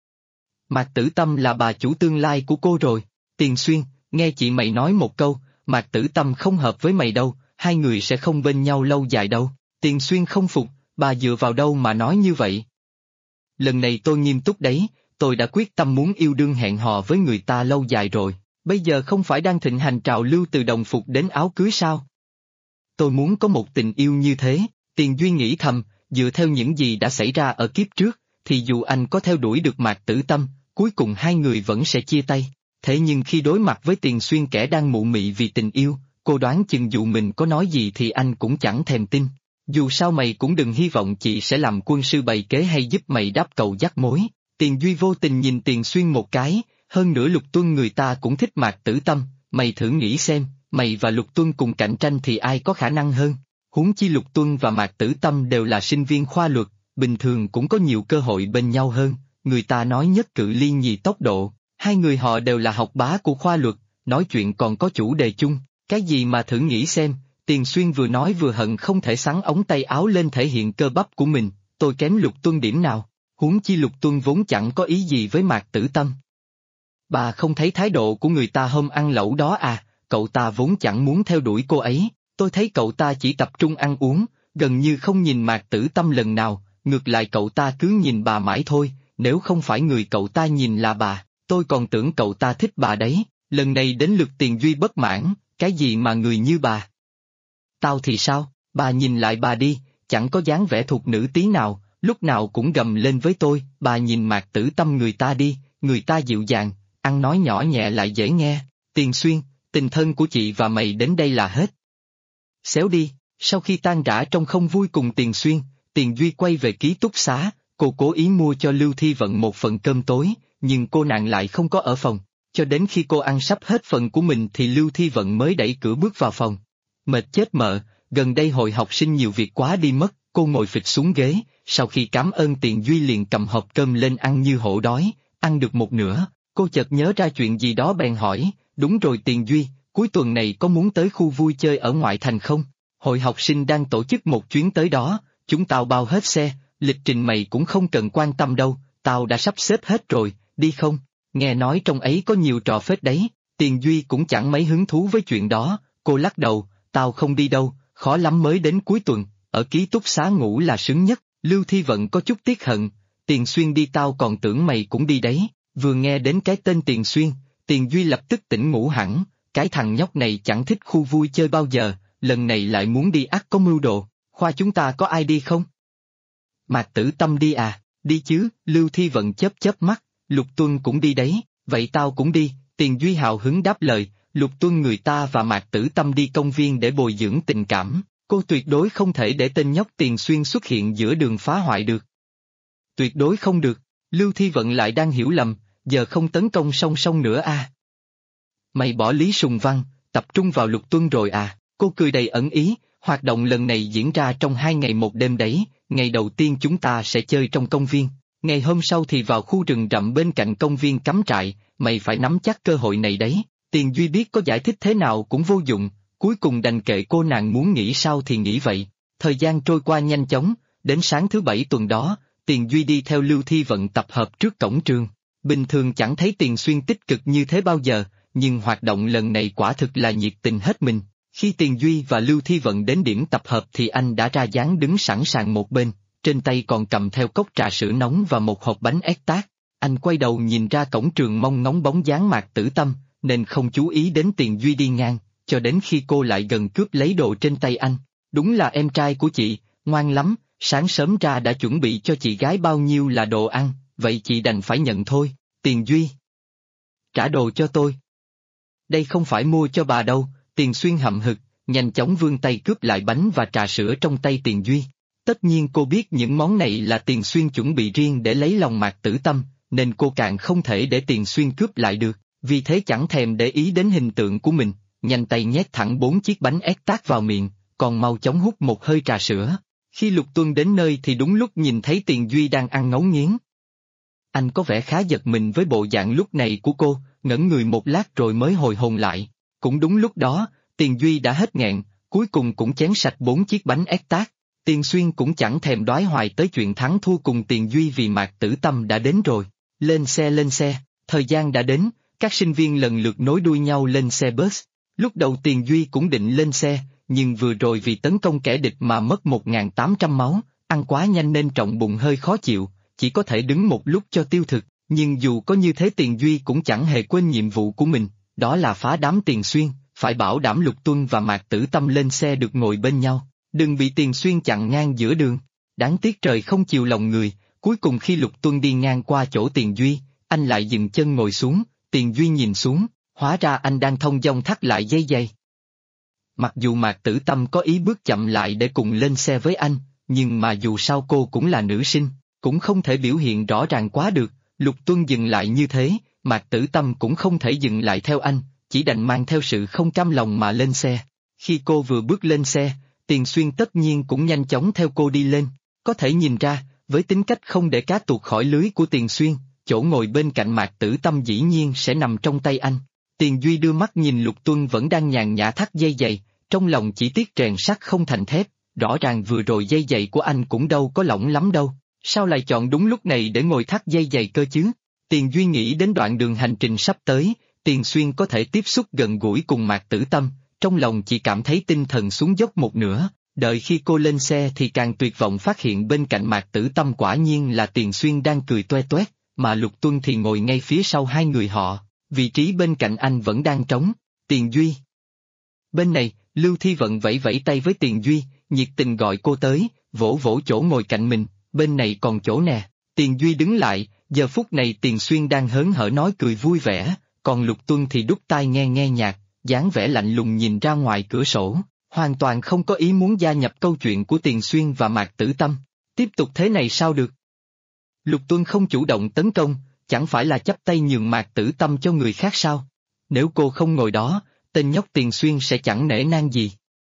Mạc Tử Tâm là bà chủ tương lai của cô rồi. Tiền Xuyên, nghe chị mày nói một câu, Mạc Tử Tâm không hợp với mày đâu, hai người sẽ không bên nhau lâu dài đâu. Tiền Xuyên không phục, bà dựa vào đâu mà nói như vậy? Lần này tôi nghiêm túc đấy, tôi đã quyết tâm muốn yêu đương hẹn hò với người ta lâu dài rồi, bây giờ không phải đang thịnh hành trào lưu từ đồng phục đến áo cưới sao? Tôi muốn có một tình yêu như thế. Tiền Duy nghĩ thầm, dựa theo những gì đã xảy ra ở kiếp trước, thì dù anh có theo đuổi được Mạc Tử Tâm, cuối cùng hai người vẫn sẽ chia tay. Thế nhưng khi đối mặt với Tiền Xuyên kẻ đang mụ mị vì tình yêu, cô đoán chừng dù mình có nói gì thì anh cũng chẳng thèm tin. Dù sao mày cũng đừng hy vọng chị sẽ làm quân sư bày kế hay giúp mày đáp cầu dắt mối. Tiền Duy vô tình nhìn Tiền Xuyên một cái, hơn nữa Lục Tuân người ta cũng thích Mạc Tử Tâm, mày thử nghĩ xem, mày và Lục Tuân cùng cạnh tranh thì ai có khả năng hơn. Huống chi Lục Tuân và Mạc Tử Tâm đều là sinh viên khoa luật, bình thường cũng có nhiều cơ hội bên nhau hơn, người ta nói nhất cự ly nhì tốc độ, hai người họ đều là học bá của khoa luật, nói chuyện còn có chủ đề chung, cái gì mà thử nghĩ xem. Tiền Xuyên vừa nói vừa hận không thể xắn ống tay áo lên thể hiện cơ bắp của mình, tôi kém Lục Tuân điểm nào, huống chi Lục Tuân vốn chẳng có ý gì với Mạc Tử Tâm. Bà không thấy thái độ của người ta hôm ăn lẩu đó à, cậu ta vốn chẳng muốn theo đuổi cô ấy, tôi thấy cậu ta chỉ tập trung ăn uống, gần như không nhìn Mạc Tử Tâm lần nào, ngược lại cậu ta cứ nhìn bà mãi thôi, nếu không phải người cậu ta nhìn là bà, tôi còn tưởng cậu ta thích bà đấy, lần này đến lượt Tiền Duy bất mãn, cái gì mà người như bà. Tao thì sao, bà nhìn lại bà đi, chẳng có dáng vẻ thục nữ tí nào, lúc nào cũng gầm lên với tôi, bà nhìn Mạc Tử Tâm người ta đi, người ta dịu dàng, ăn nói nhỏ nhẹ lại dễ nghe, Tiền Xuyên, tình thân của chị và mày đến đây là hết. Xéo đi, sau khi tan rã trong không vui cùng Tiền Xuyên, Tiền Duy quay về ký túc xá, cô cố ý mua cho Lưu Thi Vận một phần cơm tối, nhưng cô nàng lại không có ở phòng, cho đến khi cô ăn sắp hết phần của mình thì Lưu Thi Vận mới đẩy cửa bước vào phòng. Mệt chết mợ, gần đây hồi học sinh nhiều việc quá đi mất, cô ngồi phịch xuống ghế, sau khi cảm ơn Tiền Duy liền cầm hộp cơm lên ăn như hổ đói, ăn được một nửa, cô chợt nhớ ra chuyện gì đó bèn hỏi, đúng rồi Tiền Duy, cuối tuần này có muốn tới khu vui chơi ở ngoại thành không? Hội học sinh đang tổ chức một chuyến tới đó, chúng tao bao hết xe, lịch trình mày cũng không cần quan tâm đâu, tao đã sắp xếp hết rồi, đi không? Nghe nói trong ấy có nhiều trò phết đấy, Tiền Duy cũng chẳng mấy hứng thú với chuyện đó, cô lắc đầu, tao không đi đâu, khó lắm mới đến cuối tuần, ở ký túc xá ngủ là sướng nhất, Lưu Thi Vận có chút tiếc hận, Tiền Xuyên đi tao còn tưởng mày cũng đi đấy, vừa nghe đến cái tên Tiền Xuyên, Tiền Duy lập tức tỉnh ngủ hẳn, cái thằng nhóc này chẳng thích khu vui chơi bao giờ, lần này lại muốn đi ắt có mưu đồ, khoa chúng ta có ai đi không? Mạc Tử Tâm đi à, đi chứ, Lưu Thi Vận chớp chớp mắt, Lục Tuân cũng đi đấy, vậy tao cũng đi, Tiền Duy hào hứng đáp lời, Lục Tuân người ta và Mạc Tử Tâm đi công viên để bồi dưỡng tình cảm, cô tuyệt đối không thể để tên nhóc Tiền Xuyên xuất hiện giữa đường phá hoại được. Tuyệt đối không được, Lưu Thi Vận lại đang hiểu lầm, giờ không tấn công song song nữa à. Mày bỏ Lý Sùng Văn, tập trung vào Lục Tuân rồi à, cô cười đầy ẩn ý, hoạt động lần này diễn ra trong 2 ngày 1 đêm đấy, ngày đầu tiên chúng ta sẽ chơi trong công viên, ngày hôm sau thì vào khu rừng rậm bên cạnh công viên cắm trại, mày phải nắm chắc cơ hội này đấy. Tiền Duy biết có giải thích thế nào cũng vô dụng, cuối cùng đành kệ cô nàng muốn nghĩ sao thì nghĩ vậy. Thời gian trôi qua nhanh chóng, đến sáng thứ 7 tuần đó, Tiền Duy đi theo Lưu Thi Vận tập hợp trước cổng trường. Bình thường chẳng thấy Tiền Xuyên tích cực như thế bao giờ, nhưng hoạt động lần này quả thực là nhiệt tình hết mình. Khi Tiền Duy và Lưu Thi Vận đến điểm tập hợp thì anh đã ra dáng đứng sẵn sàng một bên, trên tay còn cầm theo cốc trà sữa nóng và một hộp bánh ép tát. Anh quay đầu nhìn ra cổng trường mong ngóng bóng dáng Mạc Tử Tâm, nên không chú ý đến Tiền Duy đi ngang, cho đến khi cô lại gần cướp lấy đồ trên tay anh. Đúng là em trai của chị, ngoan lắm, sáng sớm ra đã chuẩn bị cho chị gái bao nhiêu là đồ ăn, vậy chị đành phải nhận thôi. Tiền Duy, trả đồ cho tôi. Đây không phải mua cho bà đâu, Tiền Xuyên hậm hực, nhanh chóng vươn tay cướp lại bánh và trà sữa trong tay Tiền Duy. Tất nhiên cô biết những món này là Tiền Xuyên chuẩn bị riêng để lấy lòng Mạc Tử Tâm, nên cô càng không thể để Tiền Xuyên cướp lại được, vì thế chẳng thèm để ý đến hình tượng của mình, nhanh tay nhét thẳng 4 chiếc bánh ép tát vào miệng, còn mau chóng hút một hơi trà sữa. Khi Lục Tuân đến nơi thì đúng lúc nhìn thấy Tiền Duy đang ăn ngấu nghiến. Anh có vẻ khá giật mình với bộ dạng lúc này của cô, ngẩn người một lát rồi mới hồi hồn lại. Cũng đúng lúc đó, Tiền Duy đã hết nghẹn, cuối cùng cũng chén sạch 4 chiếc bánh ép tát. Tiền Xuyên cũng chẳng thèm đoái hoài tới chuyện thắng thua cùng Tiền Duy vì Mạc Tử Tâm đã đến rồi. Lên xe, thời gian đã đến, các sinh viên lần lượt nối đuôi nhau lên xe bus. Lúc đầu Tiền Duy cũng định lên xe, nhưng vừa rồi vì tấn công kẻ địch mà mất 1.800 máu, ăn quá nhanh nên trọng bụng hơi khó chịu, chỉ có thể đứng một lúc cho tiêu thực. Nhưng dù có như thế Tiền Duy cũng chẳng hề quên nhiệm vụ của mình, đó là phá đám Tiền Xuyên, phải bảo đảm Lục Tuân và Mạc Tử Tâm lên xe được ngồi bên nhau, đừng bị Tiền Xuyên chặn ngang giữa đường. Đáng tiếc trời không chiều lòng người, cuối cùng khi Lục Tuân đi ngang qua chỗ Tiền Duy, anh lại dừng chân ngồi xuống, Tiền Duy nhìn xuống, hóa ra anh đang thông dong thắt lại dây giày. Mặc dù Mạc Tử Tâm có ý bước chậm lại để cùng lên xe với anh, nhưng mà dù sao cô cũng là nữ sinh, cũng không thể biểu hiện rõ ràng quá được. Lục Tuân dừng lại như thế, Mạc Tử Tâm cũng không thể dừng lại theo anh, chỉ đành mang theo sự không cam lòng mà lên xe. Khi cô vừa bước lên xe, Tiền Xuyên tất nhiên cũng nhanh chóng theo cô đi lên. Có thể nhìn ra, với tính cách không để cá tuột khỏi lưới của Tiền Xuyên, chỗ ngồi bên cạnh Mạc Tử Tâm dĩ nhiên sẽ nằm trong tay anh. Tiền Duy đưa mắt nhìn Lục Tuân vẫn đang nhàn nhã thắt dây giày, trong lòng chỉ tiếc rèn sắt không thành thép, rõ ràng vừa rồi dây giày của anh cũng đâu có lỏng lắm đâu, sao lại chọn đúng lúc này để ngồi thắt dây giày cơ chứ? Tiền Duy nghĩ đến đoạn đường hành trình sắp tới, Tiền Xuyên có thể tiếp xúc gần gũi cùng Mạc Tử Tâm, trong lòng chỉ cảm thấy tinh thần xuống dốc một nửa, đợi khi cô lên xe thì càng tuyệt vọng phát hiện bên cạnh Mạc Tử Tâm quả nhiên là Tiền Xuyên đang cười toe toét, mà Lục Tuân thì ngồi ngay phía sau hai người họ, vị trí bên cạnh anh vẫn đang trống. Tiền Duy. Bên này, Lưu Thi Vận vẫy vẫy tay với Tiền Duy, nhiệt tình gọi cô tới, vỗ vỗ chỗ ngồi cạnh mình, bên này còn chỗ nè. Tiền Duy đứng lại, giờ phút này Tiền Xuyên đang hớn hở nói cười vui vẻ, còn Lục Tuân thì đút tai nghe nghe nhạc, dáng vẻ lạnh lùng nhìn ra ngoài cửa sổ, hoàn toàn không có ý muốn gia nhập câu chuyện của Tiền Xuyên và Mạc Tử Tâm. Tiếp tục thế này sao được? Lục Tuân không chủ động tấn công, chẳng phải là chắp tay nhường Mạc Tử Tâm cho người khác sao? Nếu cô không ngồi đó, tên nhóc Tiền Xuyên sẽ chẳng nể nang gì.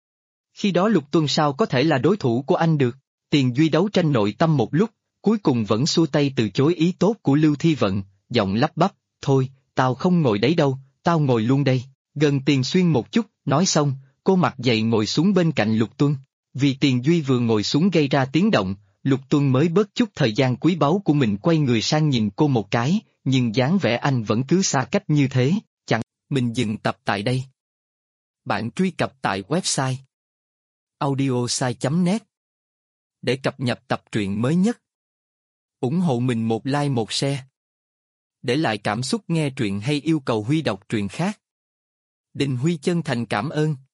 Khi đó Lục Tuân sao có thể là đối thủ của anh được? Tiền Duy đấu tranh nội tâm một lúc, cuối cùng vẫn xua tay từ chối ý tốt của Lưu Thi Vận, giọng lắp bắp, thôi, tao không ngồi đấy đâu, tao ngồi luôn đây. Gần Tiền Xuyên một chút, nói xong, cô mặt dậy ngồi xuống bên cạnh Lục Tuân. Vì Tiền Duy vừa ngồi xuống gây ra tiếng động, Lục Tuân mới bớt chút thời gian quý báu của mình quay người sang nhìn cô một cái, nhưng dáng vẻ anh vẫn cứ xa cách như thế, chẳng. Mình dừng tập tại đây. Bạn truy cập tại website audiosai.net để cập nhật tập truyện mới nhất. Ủng hộ mình một like một share. Để lại cảm xúc nghe truyện hay yêu cầu Huy đọc truyện khác. Đình Huy chân thành cảm ơn.